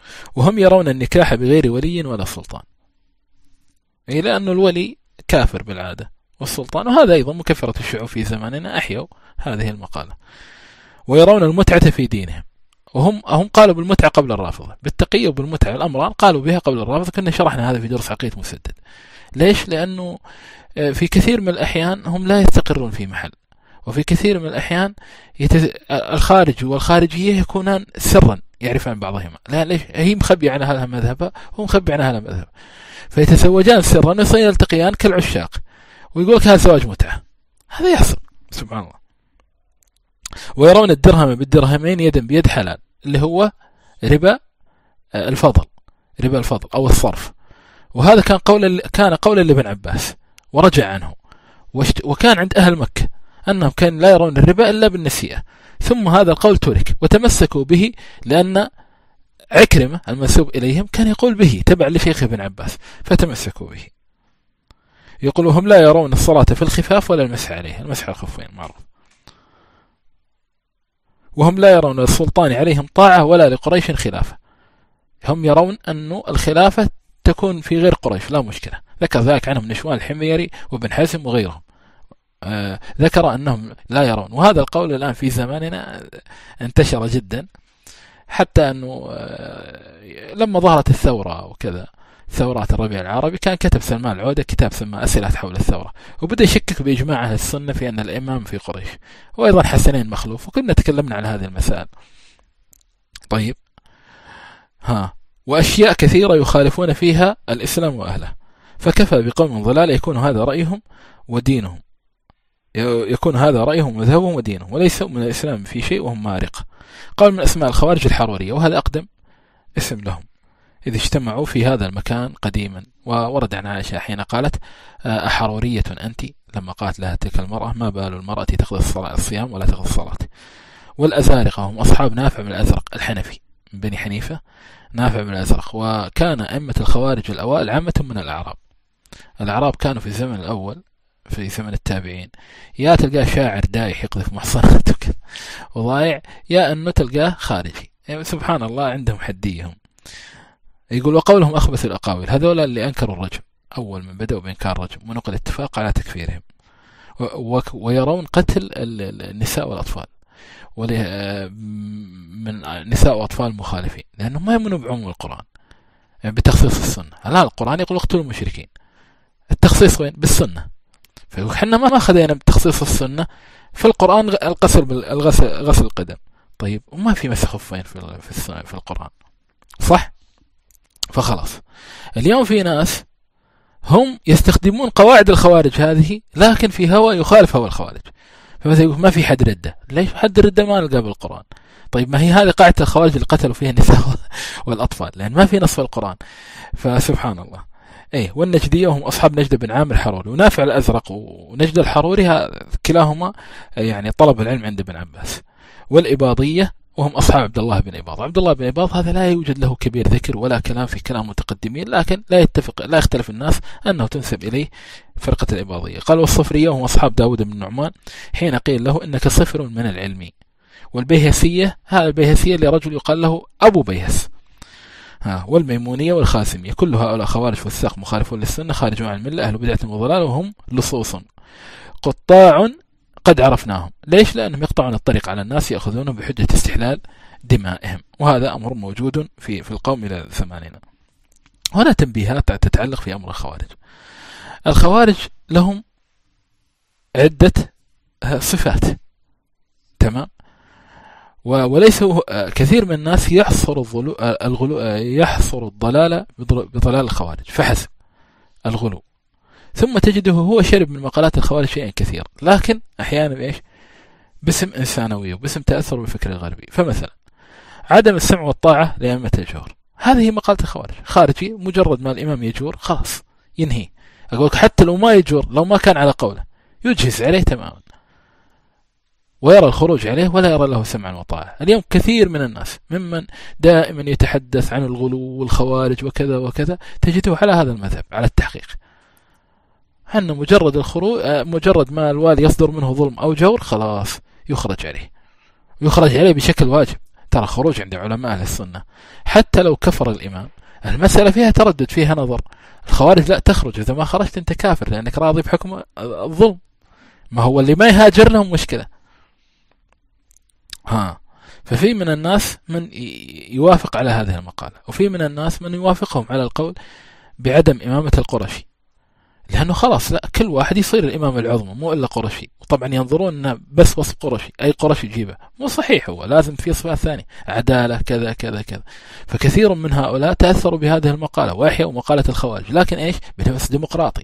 وهم يرون النكاح بغير ولي ولا سلطان، أي لأن الولي كافر بالعادة والسلطان، وهذا أيضا مكفرة الشعوب في زماننا أحيوا هذه المقالة. ويرون المتعة في دينهم، وهم هم قالوا بالمتعة قبل الرافضة، بالتقية وبالمتعة الأمران قالوا بها قبل الرافضة. كنا شرحنا هذا في درس عقيدة مسدد. ليش؟ لأنه في كثير من الأحيان هم لا يستقرون في محل، وفي كثير من الأحيان يتز... الخارج والخارجية يكونان سرا يعرفان بعضهما. لا ليش؟ هي مخبي عن هذا مذهبها وهو مخبي عن هذا مذهب، فيتزوجان سرا ويلتقيان كالعشاق، ويقول لك هذا زواج متعة. هذا يحصل سبحان الله. ويرون الدرهم بالدرهمين يدا بيد حلال، اللي هو ربا الفضل، ربا الفضل أو الصرف. وهذا كان قول كان قولا لابن عباس ورجع عنه. وكان عند أهل مكة أنهم كانوا لا يرون الربا إلا بالنسيئة، ثم هذا القول ترك وتمسكوا به، لأن عكرمة المنسوب إليهم كان يقول به تبع لشيخ ابن عباس فتمسكوا به. يقولوا هم لا يرون الصلاة في الخفاف ولا المسح عليه، المسح على الخفين معروف. وهم لا يرون السلطان عليهم طاعة ولا لقريش خلافة، هم يرون أن الخلافة تكون في غير قريش لا مشكلة. ذكر ذلك عنهم نشوان الحميري وابن حزم وغيرهم، آه ذكر أنهم لا يرون. وهذا القول الآن في زماننا انتشر جدا، حتى أنه آه لما ظهرت الثورة وكذا، ثورات الربيع العربي، كان كتب سلمان العودة كتاب سماه أسئلة حول الثورة، وبدأ يشكك بإجماع أهل السنة في أن الإمام في قريش، وأيضا حسنين مخلوف، وكنا تكلمنا عن هذه المسائل. طيب ها وأشياء كثيرة يخالفون فيها الإسلام وأهله، فكفى بقوم ضلال يكون هذا رأيهم ودينهم، يكون هذا رأيهم ومذهبهم ودينهم، وليس من الإسلام في شيء وهم مارقة. قال من أسماء الخوارج الحرورية، وهذا أقدم اسم لهم، إذ اجتمعوا في هذا المكان قديما. وورد عن عائشة حين قالت أحرورية أنت، لما قالت لها تلك المرأة ما بال المرأة تقضي الصلاة الصيام ولا تقضي الصلاة. والأزارقة هم أصحاب نافع بن الأزرق الحنفي من بني حنيفة، نافع بن الأزرق. وكان أئمة الخوارج الأوائل عامة من الأعراب. الأعراب كانوا في الزمن الأول في زمن التابعين، يا تلقاه شاعر دايح يقذف محصنات وضايع، يا أنه تلقاه خارجي. يعني سبحان الله عندهم حديهم. يقول وقولهم أخبث الأقاويل، هذول اللي أنكروا الرجم أول من بدأوا بإنكار الرجم، ونقل اتفاق على تكفيرهم. ويرون قتل النساء والأطفال من نساء وأطفال مخالفين، لأنهم ما يؤمنوا بعموم القرآن يعني بتخصيص السنة. لا، القرآن يقول اقتلوا المشركين، التخصيص وين؟ بالسنة. فيقول حنا ما خذينا بتخصيص السنة في القرآن القصر بالغسل غسل القدم. طيب وما في مسح خفين في في, في القرآن، صح؟ فخلاص اليوم في ناس هم يستخدمون قواعد الخوارج هذه، لكن في هوى يخالف هوى الخوارج. فمثلا يقول ما في حد ردة، ليش حد ردة ما نلقاه بالقرآن؟ طيب ما هي هذه قاعدة الخوارج اللي قتلوا فيها النساء والأطفال، لأن ما في نص في القرآن. فسبحان الله. ايه والنجدية هم أصحاب نجد بن عامر الحروري، ونافع الأزرق ونجد الحروري كلاهما يعني طلب العلم عند ابن عباس. والإباضية وهم أصحاب عبد الله بن إباض. عبد الله بن إباض هذا لا يوجد له كبير ذكر ولا كلام في كلام متقدمين، لكن لا يتفق لا يختلف الناس أنه تنسب إليه فرقة الإباضية. قال والصفرية وهم أصحاب داود بن النعمان، حين قيل له إنك صفر من العلم. والبيهسية، هذا البيهسية لرجل يقال له أبو بيهس. ها والميمونية والخاسمية، كل هؤلاء خوارج فساق مخالفون للسنة، خارجون عن الملة، أهل بدعة وضلال، وهم لصوص قطاع قد عرفناهم. ليش؟ لأنهم يقطعون الطريق على الناس، يأخذونهم بحجة استحلال دمائهم، وهذا أمر موجود في في القوم إلى زماننا. هنا تنبيهات تتعلق في أمر الخوارج. الخوارج لهم عدة صفات، تمام؟ وليس كثير من الناس يحصر الغلو يحصر الضلال بضلال الخوارج فحسب الغلو، ثم تجده هو شرب من مقالات الخوارج شيئا كثير، لكن أحيانا بإيش؟ باسم إنسانوية وباسم تأثر بالفكر الغربي. فمثلا عدم السمع والطاعة لأئمة الجور، هذه مقالة الخوارج. خارجي مجرد ما الإمام يجور خلاص ينهي. أقول حتى لو ما يجور، لو ما كان على قوله يجهز عليه تماما ويرى الخروج عليه ولا يرى له سمعا وطاعة. اليوم كثير من الناس ممن دائما يتحدث عن الغلو والخوارج وكذا وكذا تجده على هذا المذهب على التحقيق، أن مجرد الخروج مجرد ما الوالي يصدر منه ظلم أو جور خلاص يخرج عليه، يخرج عليه بشكل واجب. ترى خروج عند علماء أهل السنة حتى لو كفر الإمام المسألة فيها تردد، فيها نظر. الخوارج لا تخرج، إذا ما خرجت أنت كافر لأنك راضي بحكم الظلم. ما هو اللي ما يهاجر لهم مشكلة. ها ففي من الناس من يوافق على هذه المقالة، وفي من الناس من يوافقهم على القول بعدم إمامة القرشي، لأنه خلاص لا، كل واحد يصير الإمام العظمى مو إلا قرشي. وطبعا ينظرون أنه بس وصف قرشي أي قرشي يجيبه، مو صحيح، هو لازم في صفات ثانية، عدالة كذا كذا كذا. فكثير من هؤلاء تأثروا بهذه المقالة وأحيوا مقالة الخوارج، لكن إيش؟ بنفس ديمقراطي،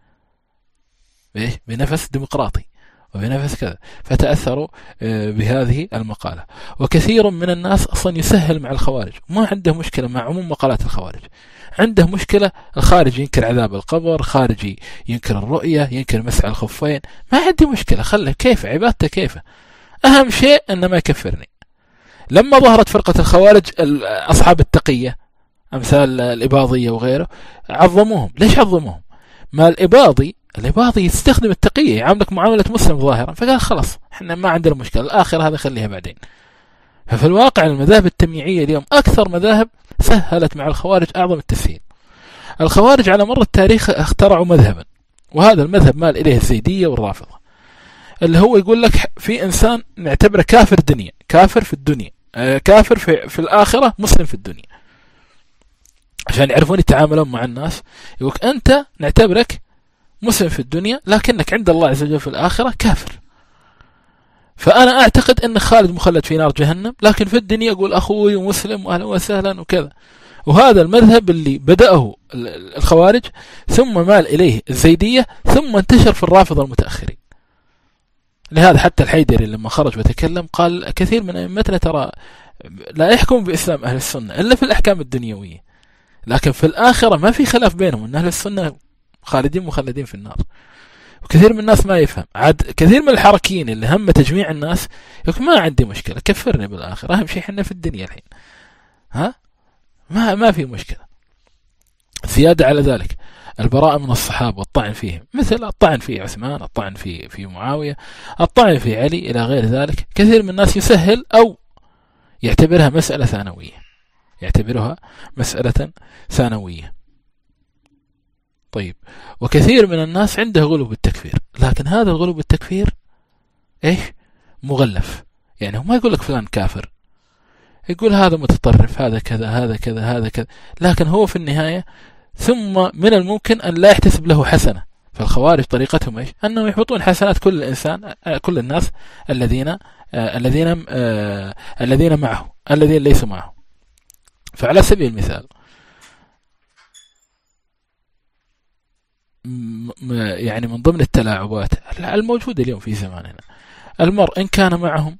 إيش؟ بنفس ديمقراطي وبنفس كذا، فتأثروا بهذه المقالة. وكثير من الناس أصلا يسهل مع الخوارج، ما عنده مشكلة مع عموم مقالات الخوارج، عنده مشكلة الخارج ينكر عذاب القبر، خارجي ينكر الرؤية، ينكر مسح الخفين، ما عندي مشكلة، خله كيف عبادته كيف، أهم شيء أنه ما يكفرني. لما ظهرت فرقة الخوارج أصحاب التقية أمثال الإباضية وغيره عظموهم. ليش عظموهم؟ ما الإباضي الإباضي يستخدم التقية، يعاملك معاملة مسلم ظاهرا، فقال خلاص احنا ما عندنا مشكلة، الآخر هذا خليها بعدين. ففي الواقع المذاهب التمييعية اليوم أكثر مذاهب سهلت مع الخوارج أعظم التسهيل. الخوارج على مر التاريخ اخترعوا مذهبا، وهذا المذهب مال إليه الزيدية والرافضة، اللي هو يقول لك في إنسان نعتبره كافر دنيا، كافر في الدنيا، كافر في, في الآخرة، مسلم في الدنيا، عشان يعرفون يتعاملون مع الناس. يقول أنت نعتبرك مسلم في الدنيا لكنك عند الله عز وجل في الآخرة كافر. فأنا أعتقد أن خالد مخلد في نار جهنم، لكن في الدنيا أقول أخوي ومسلم وأهلا وسهلا وكذا. وهذا المذهب اللي بدأه الخوارج ثم مال إليه الزيدية ثم انتشر في الرافضة المتأخرين. لهذا حتى الحيدري لما خرج وتكلم قال كثير من أئمتنا ترى لا يحكم بإسلام أهل السنة إلا في الأحكام الدنيوية، لكن في الآخرة ما في خلاف بينهم أن أهل السنة خالدين مخلدين في النار. وكثير من الناس ما يفهم. عاد كثير من الحركيين اللي هم تجميع الناس يقول ما عندي مشكلة، كفرني بالآخر، أهم شيء حنا في الدنيا الحين، ها ما ما في مشكلة. زيادة على ذلك البراءة من الصحابة والطعن فيهم، مثل الطعن في عثمان، الطعن في في معاوية، الطعن في علي إلى غير ذلك. كثير من الناس يسهل أو يعتبرها مسألة ثانوية، يعتبرها مسألة ثانوية. طيب، وكثير من الناس عنده غلو بالتكفير، لكن هذا الغلو بالتكفير إيش؟ مغلف، يعني هو ما يقول لك فلان كافر، يقول هذا متطرف، هذا كذا، هذا كذا، هذا كذا، لكن هو في النهاية ثم من الممكن أن لا يحتسب له حسنة. فالخوارج طريقتهم إيش؟ أنهم يحطون حسنات كل إنسان، كل الناس الذين آه الذين آه الذين معه، الذين ليسوا معه. فعلى سبيل المثال يعني من ضمن التلاعبات الموجودة اليوم في زماننا، المرء إن كان معهم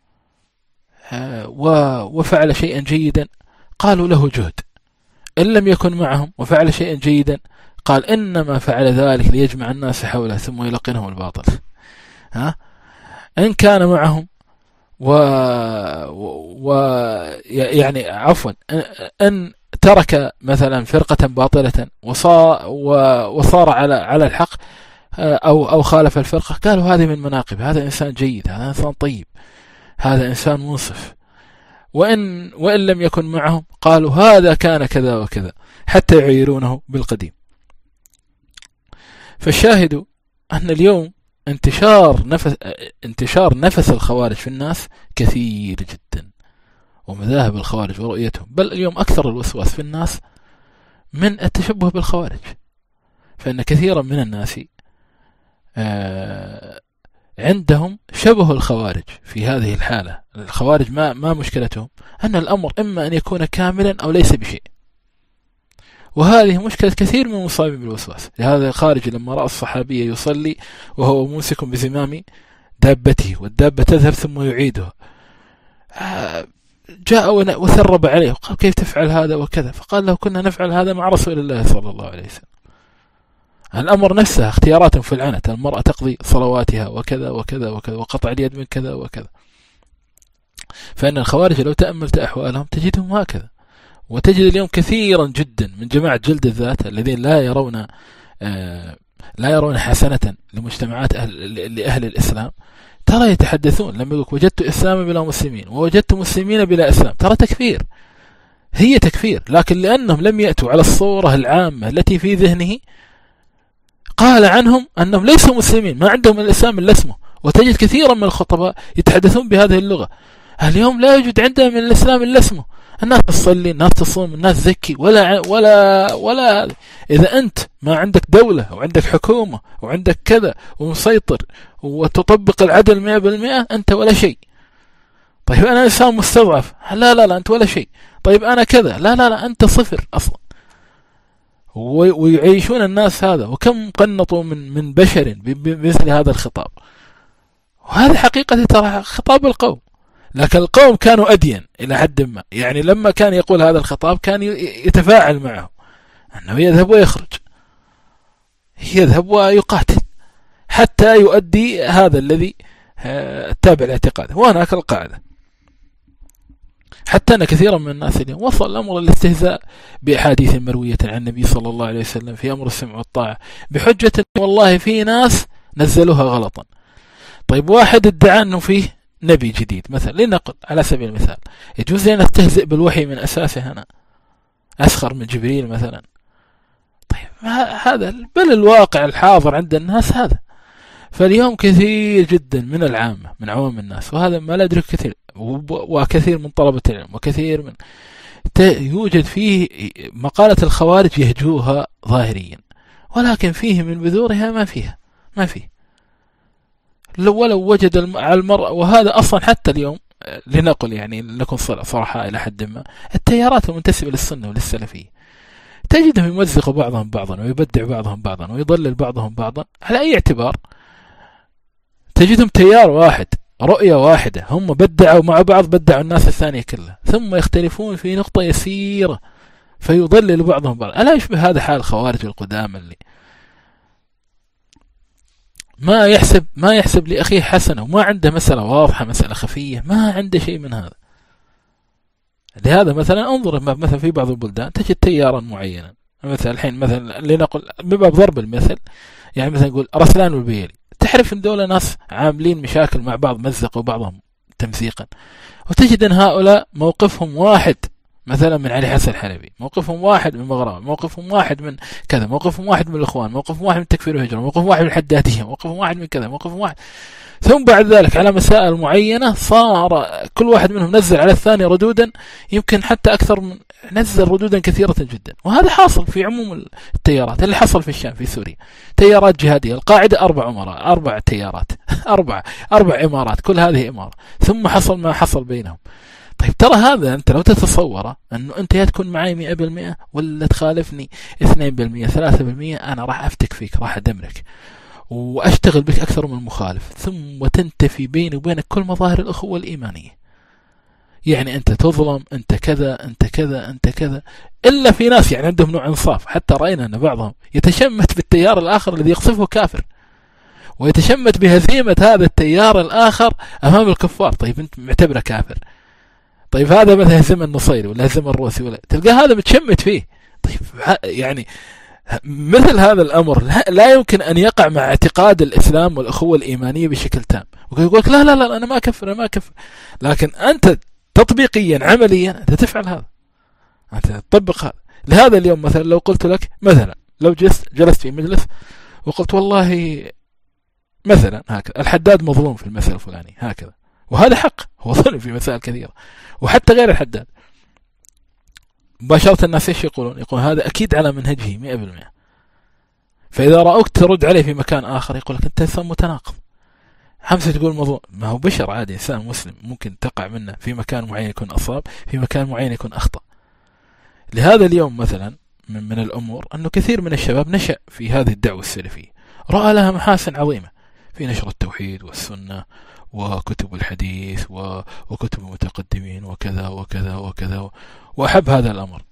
وفعل شيئا جيدا قالوا له جهد، إن لم يكن معهم وفعل شيئا جيدا قال إنما فعل ذلك ليجمع الناس حوله ثم يلقنهم الباطل. ها إن كان معهم و, و... يعني عفوا إن ترك مثلا فرقة باطلة وصار, وصار على على الحق أو أو خالف الفرقة قالوا هذه من مناقب، هذا إنسان جيد، هذا إنسان طيب، هذا إنسان منصف. وإن وإن لم يكن معهم قالوا هذا كان كذا وكذا، حتى يعيرونه بالقديم. فالشاهد أن اليوم انتشار نفس انتشار نفس الخوارج في الناس كثير جدا، ومذاهب الخوارج ورؤيتهم، بل اليوم أكثر الوسواس في الناس من التشبه بالخوارج. فإن كثيرا من الناس عندهم شبه الخوارج في هذه الحالة. الخوارج ما ما مشكلتهم أن الأمر إما أن يكون كاملا أو ليس بشيء، وهذه مشكلة كثير من المصابين بالوسواس. لهذا الخارجي لما رأى الصحابي يصلي وهو ممسك بزمام دابته والدابة تذهب ثم يعيدها، جاء وثرب عليه وقال كيف تفعل هذا وكذا، فقال له كنا نفعل هذا مع رسول الله صلى الله عليه وسلم. الأمر نفسه اختيارات في العنت، المرأة تقضي صلواتها وكذا وكذا وكذا، وقطع اليد من كذا وكذا. فإن الخوارج لو تأملت أحوالهم تجدهم هكذا. وتجد اليوم كثيرا جدا من جماعة جلد الذات الذين لا يرون آه لا يرون حسنة لمجتمعات أهل لأهل الإسلام، ترى يتحدثون لما يقولك وجدت إسلاما بلا مسلمين ووجدت مسلمين بلا إسلام، ترى تكفير، هي تكفير، لكن لأنهم لم يأتوا على الصورة العامة التي في ذهنه قال عنهم أنهم ليسوا مسلمين، ما عندهم الإسلام إلا اسمه. وتجد كثيرا من الخطباء يتحدثون بهذه اللغة. اليوم لا يوجد عندنا من الإسلام إلا اسمه، الناس تصلي، الناس تصوم، الناس تزكي، ولا ولا ولا إذا أنت ما عندك دولة وعندك حكومة وعندك كذا ومسيطر وتطبق العدل مئة بالمئة، أنت ولا شيء. طيب أنا إنسان مستضعف، لا لا لا أنت ولا شيء. طيب أنا كذا، لا لا لا أنت صفر أصلا. ويعيشون الناس هذا، وكم قنطوا من من بشر بمثل هذا الخطاب. وهذا حقيقة ترى خطاب القوم، لكن القوم كانوا أدين إلى حد ما، يعني لما كان يقول هذا الخطاب كان يتفاعل معه، أنه يذهب ويخرج، يذهب ويقاتل حتى يؤدي هذا الذي تابع الاعتقاد. وهناك القاعدة، حتى أن كثيرا من الناس اليوم وصل الأمر الاستهزاء بأحاديث مروية عن النبي صلى الله عليه وسلم في أمر السمع والطاعة بحجة والله في ناس نزلوها غلطا. طيب واحد ادعى أنه فيه نبي جديد مثلا، لنقل على سبيل المثال، يجوز لنا نستهزئ بالوحي من أساسه؟ أنا أسخر من جبريل مثلا؟ طيب هذا بل الواقع الحاضر عند الناس هذا. فاليوم كثير جدا من العامة من عوام الناس، وهذا ما لا يدرك كثير، وكثير من طلبة العلم، وكثير من يوجد فيه مقالة الخوارج يهجوها ظاهريا، ولكن فيه من بذورها ما فيها ما فيه لو ولو وجد على المرء. وهذا أصلا حتى اليوم لنقل يعني نكون صراحة إلى حد ما، التيارات المنتسبة للسنة وللسلفية تجدهم يمزق بعضهم بعضا ويبدع بعضهم بعضا ويضلل بعضهم بعضا. على أي اعتبار؟ تجدهم تيار واحد، رؤية واحدة، هم بدعوا مع بعض، بدعوا الناس الثانية كلها، ثم يختلفون في نقطة يسيرة فيضلل بعضهم بعض. ألا يشبه هذا حال الخوارج القدامى اللي ما يحسب ما يحسب لأخيه حسنة، وما عنده مسألة واضحة، مسألة خفية، ما عنده شيء من هذا. لهذا مثلا انظر مثلا في بعض البلدان تجد تيارا معينا، مثلا الحين مثلا لنقل بباب ضرب المثل، يعني مثلا نقول رسلان والبيلي، تعرف ان دول ناس عاملين مشاكل مع بعض، مزقوا بعضهم تمزيقا، وتجد ان هؤلاء موقفهم واحد مثلا من علي حسن الحلبي، موقفهم واحد من مغرب، موقفهم واحد من كذا، موقفهم واحد من الإخوان، موقفهم واحد من التكفير والهجرة، موقفهم واحد من الحدادية، موقفهم واحد من كذا، موقفهم واحد. ثم بعد ذلك على مسائل معينة صار كل واحد منهم نزل على الثاني ردودا، يمكن حتى أكثر من نزل ردودا كثيرة جدا. وهذا حاصل في عموم التيارات، اللي حصل في الشام في سوريا، تيارات جهادية، القاعدة أربع أمراء، أربع تيارات أربع أربع إمارات، كل هذه إمارة، ثم حصل ما حصل بينهم. طيب ترى هذا أنت لو تتصوره أنه أنت يا تكون معي مئة بالمئة ولا تخالفني اثنين بالمئة ثلاثة بالمئة، أنا راح أفتك فيك، راح أدمرك وأشتغل بك أكثر من المخالف، ثم تنتفي بيني وبينك كل مظاهر الأخوة الإيمانية. يعني أنت تظلم، أنت كذا، أنت كذا، أنت كذا. إلا في ناس يعني عندهم نوع إنصاف، حتى رأينا أن بعضهم يتشمت بالتيار الآخر الذي يقصفه كافر، ويتشمت بهزيمة هذا التيار الآخر أمام الكفار. طيب أنت معتبره كافر، طيب هذا مثلا هزم النصيري ولا هزم الروسي، ولا تلقى هذا متشمت فيه. طيب يعني مثل هذا الأمر لا يمكن أن يقع مع اعتقاد الإسلام والأخوة الإيمانية بشكل تام. ويقول لك لا لا لا أنا ما كفر أنا ما كفر، لكن أنت تطبيقيا عمليا أنت تفعل هذا، أنت تطبق هذا. لهذا اليوم مثلا لو قلت لك مثلا لو جلست جلست في مجلس وقلت والله مثلا هكذا الحداد مظلوم في المسألة الفلاني هكذا، وهذا حق، هو ظلم في مسائل كثيرة، وحتى غير الحداد، مباشرة الناس ايش يقولون؟ يقول هذا أكيد على منهجه مئة بالمئة. فإذا رأوك ترد عليه في مكان آخر يقول لك أنت إنسان متناقض. حمزة تقول موضوع، ما هو بشر عادي، إنسان مسلم ممكن تقع منه في مكان معين يكون أصاب، في مكان معين يكون أخطأ. لهذا اليوم مثلا من, من الأمور أنه كثير من الشباب نشأ في هذه الدعوة السلفية، رأى لها محاسن عظيمة في نشر التوحيد والسنة وكتب الحديث وكتب المتقدمين وكذا وكذا وكذا، وأحب هذا الأمر.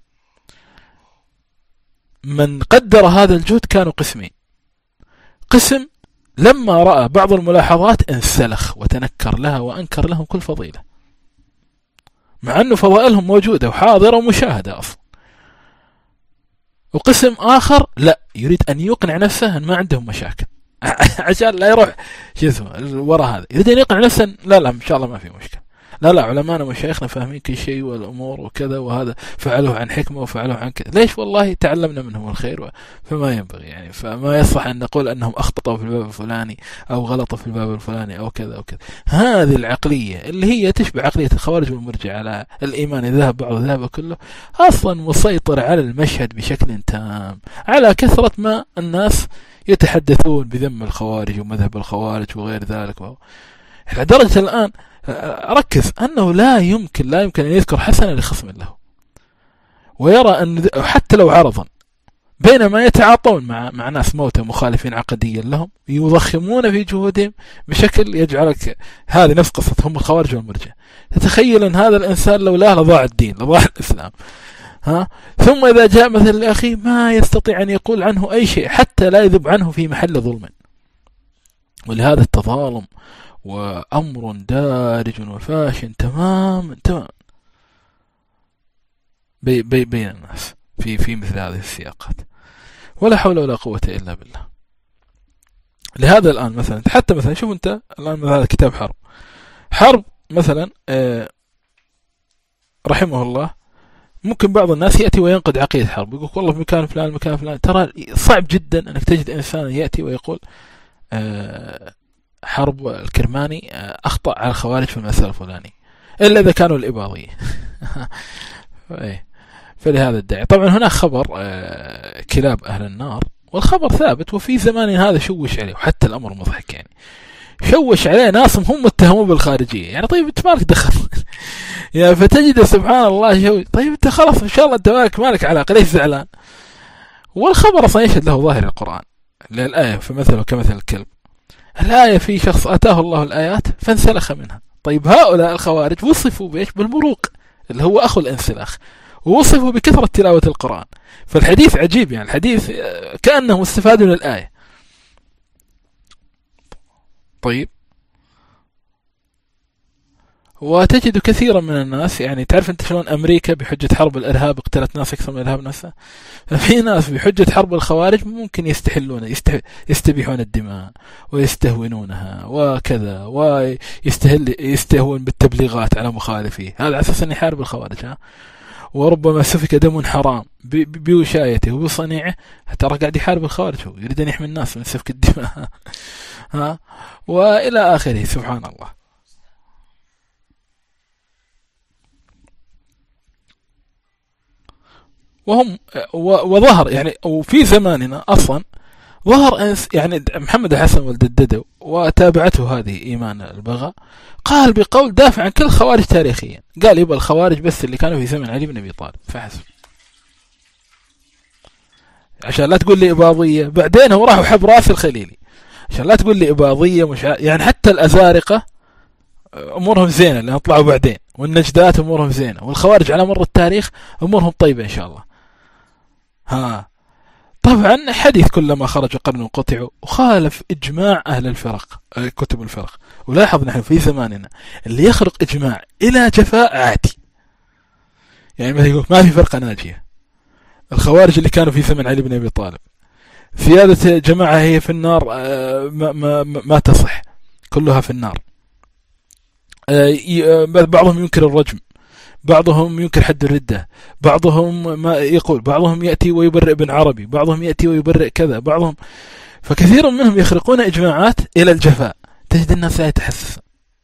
من قدر هذا الجهد كانوا قسمين، قسم لما رأى بعض الملاحظات انسلخ وتنكر لها وأنكر لهم كل فضيلة، مع أنه فضائلهم موجودة وحاضرة ومشاهدة أصلا. وقسم آخر لا، يريد أن يقنع نفسه أن ما عندهم مشاكل، عشان لا يروح شو اسمه ورا هذا، يريد أن يقنع نفسه لا لا إن شاء الله ما في مشكلة، لا لا علماءنا ومشايخنا فاهمين كل شيء والأمور وكذا، وهذا فعلوه عن حكمة وفعلوه عن كذا، ليش؟ والله تعلمنا منهم الخير، فما ينبغي يعني، فما يصح أن نقول أنهم أخطأوا في الباب الفلاني أو غلطوا في الباب الفلاني أو كذا أو كذا. هذه العقلية اللي هي تشبه عقلية الخوارج والمرجع على الإيمان ذهب بعض ذهب كله، أصلا مسيطر على المشهد بشكل تام، على كثرة ما الناس يتحدثون بذم الخوارج ومذهب الخوارج وغير ذلك. لدرجة الآن ركز أنه لا يمكن لا يمكن أن يذكر حسنة لخصم له، ويرى أن حتى لو عرضا بينما يتعاطون مع مع ناس موتى مخالفين عقديا لهم، يضخمون في جهودهم بشكل يجعلك هذه نفس قصة هم الخوارج والمرجع. تتخيل أن هذا الإنسان لو لا لضاع الدين لضاع الإسلام. ها ثم إذا جاء مثل الأخي ما يستطيع أن يقول عنه أي شيء حتى لا يذب عنه في محل ظلم. ولهذا التظالم وأمر دارج وفاش تماما تماما بي بي بين الناس في في مثل هذه السياقات، ولا حول ولا قوة إلا بالله. لهذا الآن مثلا حتى مثلا شوف أنت الآن مثلا هذا كتاب حرب حرب مثلا آه رحمه الله، ممكن بعض الناس يأتي وينقد عقيدة حرب، يقول والله في مكان فلان مكان فلان، ترى صعب جدا أنك تجد إنسان يأتي ويقول آه حرب الكرماني أخطأ على الخوارج في المسألة الفلانية إلا إذا كانوا الإباضية. فلهذا الداعي طبعا هناك خبر كلاب أهل النار، والخبر ثابت، وفي زمان هذا شوش عليه، وحتى الأمر مضحك يعني، شوش عليه ناس هم متهمون بالخارجية، يعني طيب أنت مالك دخل يا فتجد سبحان الله شوي، طيب أنت خلاص إن شاء الله أنت مالك مالك علاقة، ليش زعلان؟ والخبر أصلا يشهد له ظاهر القرآن للآية فمثله كمثل الكلب. الآية في شخص أتاه الله الآيات فانسلخ منها. طيب هؤلاء الخوارج وصفوا بإيش؟ بالمروق اللي هو أخو الانسلاخ، ووصفوا بكثرة تلاوة القرآن. فالحديث عجيب يعني، الحديث كأنهم استفادوا من الآية. طيب وتجد كثيرا من الناس يعني، تعرف أنت شلون أمريكا بحجة حرب الإرهاب اقتلت ناس أكثر من الإرهاب نفسه، في ناس بحجة حرب الخوارج ممكن يستحلون يستح... يستبيحون الدماء ويستهونونها وكذا، ويستهل يستهون بالتبليغات على مخالفيه، هذا على أساس أن يحارب الخوارج. ها وربما سفك دم حرام ب... بوشايته وبصنيعه، ترى قاعد يحارب الخوارج، هو يريد أن يحمي الناس من سفك الدماء. ها وإلى آخره. سبحان الله. وهم وظهر يعني، وفي زماننا أصلا ظهر يعني محمد الحسن ولد الددو وتابعته هذه إيمان البغاء، قال بقول دافع عن كل الخوارج تاريخيا، قال يبقى الخوارج بس اللي كانوا في زمن علي بن أبي طالب فحسب، عشان لا تقول لي إباضية. بعدين هو راحوا حب راس الخليلي، عشان لا تقول لي إباضية مش يعني. حتى الأزارقة أمورهم زينة اللي طلعوا بعدين، والنجدات أمورهم زينة، والخوارج على مر التاريخ أمورهم طيبة إن شاء الله. ها طبعا حديث كلما خرج قرن قطعوا، وخالف إجماع أهل الفرق كتب الفرق. ولاحظ نحن في زماننا اللي يخرق إجماع إلى جفاء عادي، يعني مثلا يقول ما في فرقة ناجية، الخوارج اللي كانوا في زمن علي بن أبي طالب في هذا جماعة هي في النار، ما, ما, ما تصح، كلها في النار. بعضهم ينكر الرجم، بعضهم ينكر حد الردة، بعضهم ما يقول، بعضهم يأتي ويبرئ ابن عربي، بعضهم يأتي ويبرئ كذا، بعضهم. فكثير منهم يخرقون إجماعات إلى الجفاء، تجد الناس لا يتحسس.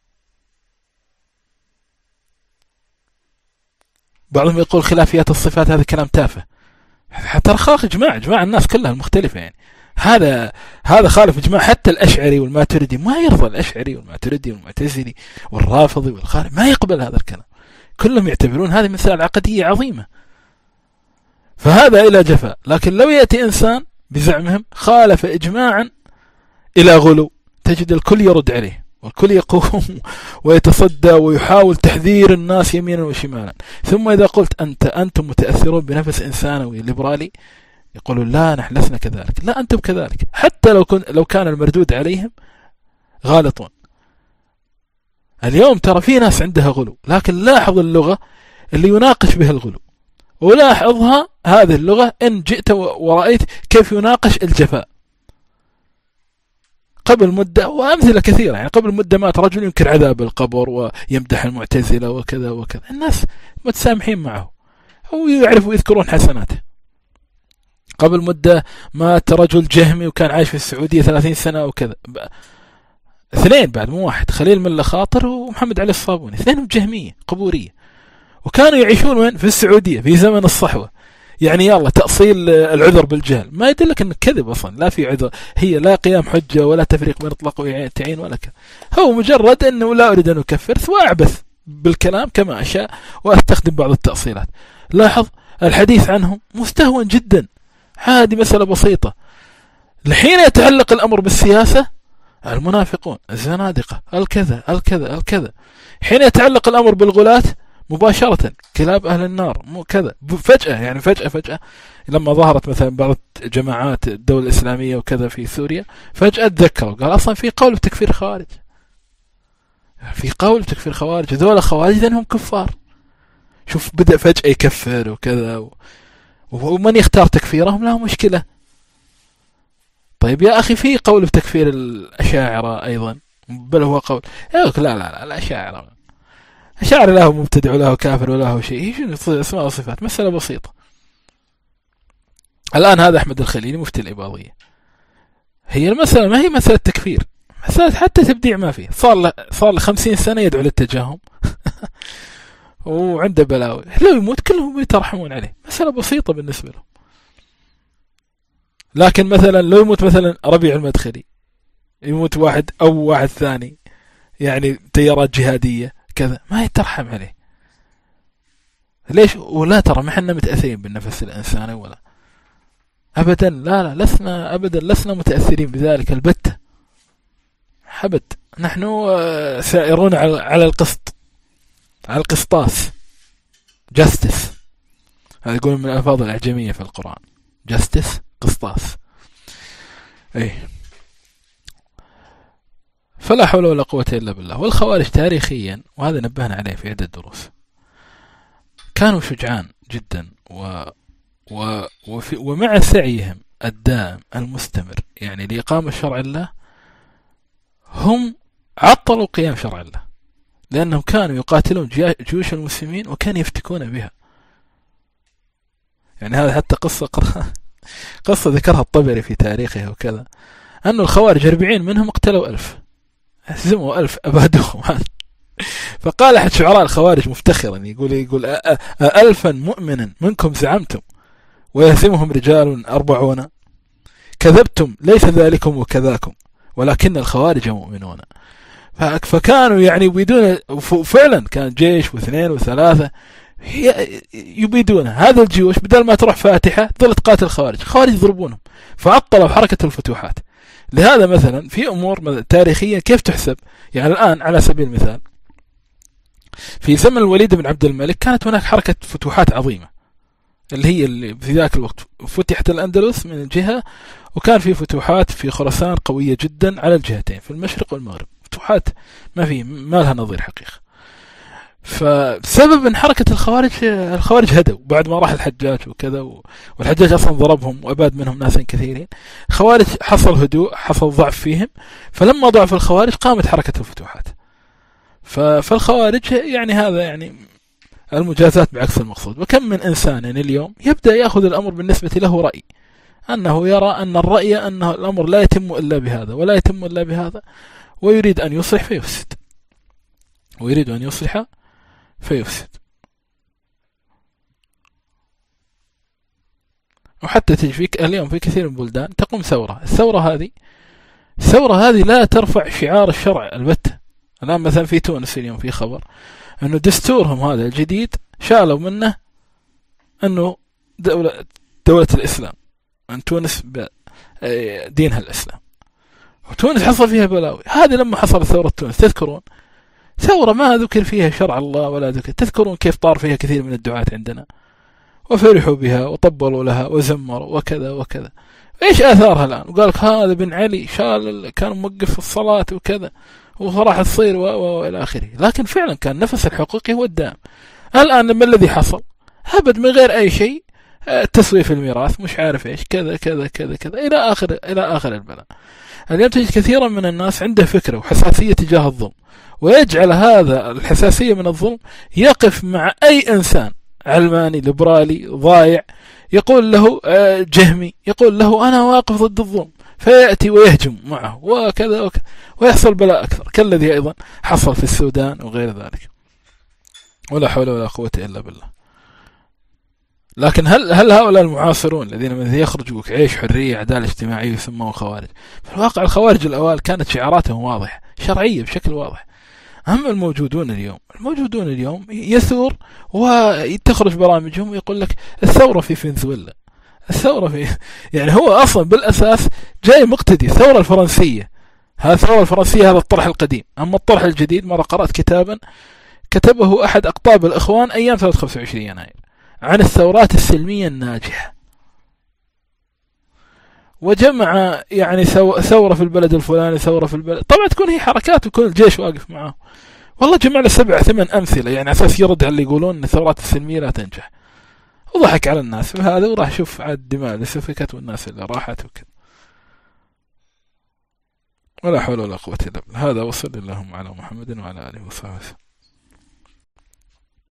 بعضهم يقول خلافيات الصفات هذا كلام تافه، حتى رخاخ إجماع إجماع الناس كلها المختلفة يعني. هذا هذا خالف إجماع حتى الأشعري والماتريدي، ما يرضى الأشعري والماتريدي والمعتزلي والرافضي والخارج، ما يقبل هذا الكلام، كلهم يعتبرون هذه مسألة عقدية عظيمة. فهذا إلى جفاء. لكن لو يأتي إنسان بزعمهم خالف إجماعا إلى غلو، تجد الكل يرد عليه، والكل يقوم ويتصدى ويحاول تحذير الناس يمينا وشمالا. ثم إذا قلت أنت أنتم متأثرون بنفس إنسانوي ليبرالي، يقولون لا نحن لسنا كذلك، لا أنتم كذلك، حتى لو كن لو كان المردود عليهم غالطون. اليوم ترى في ناس عندها غلو، لكن لاحظ اللغة اللي يناقش بها الغلو، ولاحظها هذه اللغة إن جئت ورأيت كيف يناقش الجفاء. قبل مدة، وأمثلة كثيرة يعني، قبل مدة مات رجل ينكر عذاب القبر ويمدح المعتزلة وكذا وكذا، الناس متسامحين معه ويعرفوا يذكرون حسناته. قبل مدة مات رجل جهمي وكان عايش في السعودية ثلاثين سنة وكذا، اثنين بعد مو واحد، خليل من خاطر ومحمد علي الصابوني، اثنينهم جهمية قبورية، وكانوا يعيشون وين؟ في السعودية في زمن الصحوة. يعني يلا تأصيل العذر بالجهل ما يدلك انك كذب اصلا، لا في عذر، هي لا قيام حجة ولا تفريق بين اطلاق وتعيين ولا كذا، هو مجرد انه لا اريد ان اكفر واعبث بالكلام كما اشاء واستخدم بعض التأصيلات. لاحظ الحديث عنهم مستهون جدا، عادي، مسألة بسيطة. الحين يتعلق الامر بالسياسة، المنافقون، الزنادقة، الكذا الكذا الكذا. حين يتعلق الامر بالغلاة مباشرة كلاب أهل النار، مو كذا، فجأة يعني فجأة فجأة لما ظهرت مثلا بعض جماعات الدولة الإسلامية وكذا في سوريا، فجأة تذكروا قال أصلا في قول بتكفير خوارج، في قول بتكفير خوارج، ذولا خوارج لأنهم كفار. شوف بدأ فجأة يكفر وكذا و... ومن يختار تكفيرهم لا مشكلة. طيب يا أخي في قول بتكفير الأشاعرة أيضا، بل هو قول لا لا لا الأشاعرة أشاعر له مبتدع وله كافر وله شيء، شنو اسماء وصفات، مسألة بسيطة. الآن هذا أحمد الخليلي مفتي الإباضية، هي المسألة ما هي مسألة تكفير، مسألة حتى تبديع ما فيه، صار له صار له خمسين سنة يدعو للتجاهم وعنده بلاوي، لو يموت كلهم يترحمون عليه، مسألة بسيطة بالنسبة له. لكن مثلا لو يموت مثلا ربيع المدخلي، يموت واحد أو واحد ثاني يعني تيارات جهادية كذا، ما يترحم عليه. ليش؟ ولا ترى ما احنا متأثرين بالنفس الإنساني ولا أبدا، لا لا لسنا أبدا لسنا متأثرين بذلك البتة حبد. نحن سائرون على القسط، على القسطاس، جاستس، هذا يقول من الألفاظ الأعجمية في القرآن، جاستس قسطاس. أي فلا حول ولا قوة إلا بالله. والخوارج تاريخيا، وهذا نبهنا عليه في عدة دروس، كانوا شجعان جدا و... و... وفي... ومع سعيهم الدائم المستمر يعني لإقامة شرع الله، هم عطلوا قيام شرع الله، لأنهم كانوا يقاتلون جيوش المسلمين وكانوا يفتكون بها. يعني هذا حتى قصة قصة ذكرها الطبري في تاريخه وكذا، أن الخوارج أربعين منهم اقتلوا ألف، هزموا ألف أبادوهم. فقال أحد شعراء الخوارج مفتخرا يقول يقول ألفا مؤمنا منكم زعمتم ويهزمهم رجال أربعون، كذبتم ليس ذلكم وكذاكم ولكن الخوارج مؤمنون. فكانوا يعني يبيدون، فعلا كان جيش واثنين وثلاثة يبيدون هذا الجيوش، بدل ما تروح فاتحة ظلت قاتل الخوارج، الخوارج يضربونهم، فعطلوا حركة الفتوحات. لهذا مثلا في أمور تاريخية كيف تحسب، يعني الآن على سبيل المثال في زمن الوليد بن عبد الملك كانت هناك حركة فتوحات عظيمة، اللي هي اللي في ذاك الوقت فتحت الأندلس من جهة، وكان في فتوحات في خراسان قوية جدا على الجهتين في المشرق والمغرب، فتوحات ما في ما لها نظير حقيقة. فسبب ان حركة الخوارج الخوارج هدوا بعد ما راح الحجاج وكذا، والحجاج اصلا ضربهم واباد منهم ناس كثيرين، الخوارج حصل هدوء، حصل ضعف فيهم، فلما ضعف الخوارج قامت حركة الفتوحات. فالخوارج يعني هذا يعني المجازات بعكس المقصود. وكم من انسان اليوم يبدأ يأخذ الامر بالنسبة له رأي، انه يرى ان الرأي ان الامر لا يتم الا بهذا ولا يتم الا بهذا، ويريد ان يصلح فيفسد، ويريد ان يصلح فيفسد. وحتى تجي فيك اليوم في كثير من البلدان تقوم ثورة، الثورة هذه الثورة هذه لا ترفع شعار الشرع البتة. الآن مثلا في تونس اليوم في خبر أنه دستورهم هذا الجديد شالوا منه أنه دولة دولة الإسلام، أن تونس دينها الإسلام، وتونس حصل فيها بلاوي. هذه لما حصلت ثورة تونس تذكرون ثورة ما ذكر فيها شرع الله ولا ذكر، تذكرون كيف طار فيها كثير من الدعاة عندنا وفرحوا بها وطبلوا لها وزمروا وكذا وكذا. ايش آثارها الآن؟ وقالك هذا بن علي شال كان موقف الصلاة وكذا وراح تصير وإلى آخره، لكن فعلا كان نفس الحقوقي هو الدائم. الآن لما الذي حصل هبد من غير أي شيء، التسوية في الميراث، مش عارف إيش، كذا كذا كذا كذا إلى آخر إلى آخر البلاء. اليوم تجد كثيرا من الناس عنده فكرة وحساسية تجاه الظلم، ويجعل هذا الحساسية من الظلم يقف مع أي إنسان علماني ليبرالي ضايع، يقول له جهمي، يقول له أنا واقف ضد الظلم، فيأتي ويهجم معه وكذا وكذا، ويحصل بلاء أكثر كالذي أيضا حصل في السودان وغير ذلك. ولا حول ولا قوة إلا بالله. لكن هل هل هؤلاء المعاصرون الذين من يخرجوا عيش حرية عدالة اجتماعية يسمون خوارج؟ في الواقع الخوارج الأوائل كانت شعاراتهم واضحة شرعية بشكل واضح. أما الموجودون اليوم الموجودون اليوم يثور ويتخرج برامجهم ويقول لك الثورة في فنزويلا، الثورة في يعني هو أصلا بالأساس جاي مقتدي الثورة الفرنسية. هذه الثورة الفرنسية هذا الطرح القديم. أما الطرح الجديد مرة قرأت كتابا كتبه أحد أقطاب الإخوان أيام ثورة خمسة وعشرين يناير عن الثورات السلمية الناجحة، وجمع يعني ثورة في البلد الفلاني، ثورة في البلد، طبعا تكون هي حركات ويكون الجيش واقف معه. والله جمع له سبع ثمان أمثلة يعني أساس يرد على اللي يقولون أن الثورات السلمية لا تنجح، وضحك على الناس بهذا، وراح شوف عاد الدماء اللي سفكت والناس اللي راحت وكذا. ولا حول ولا قوة إلا بالله. هذا وصل اللهم على محمد وعلى آله وصحبه.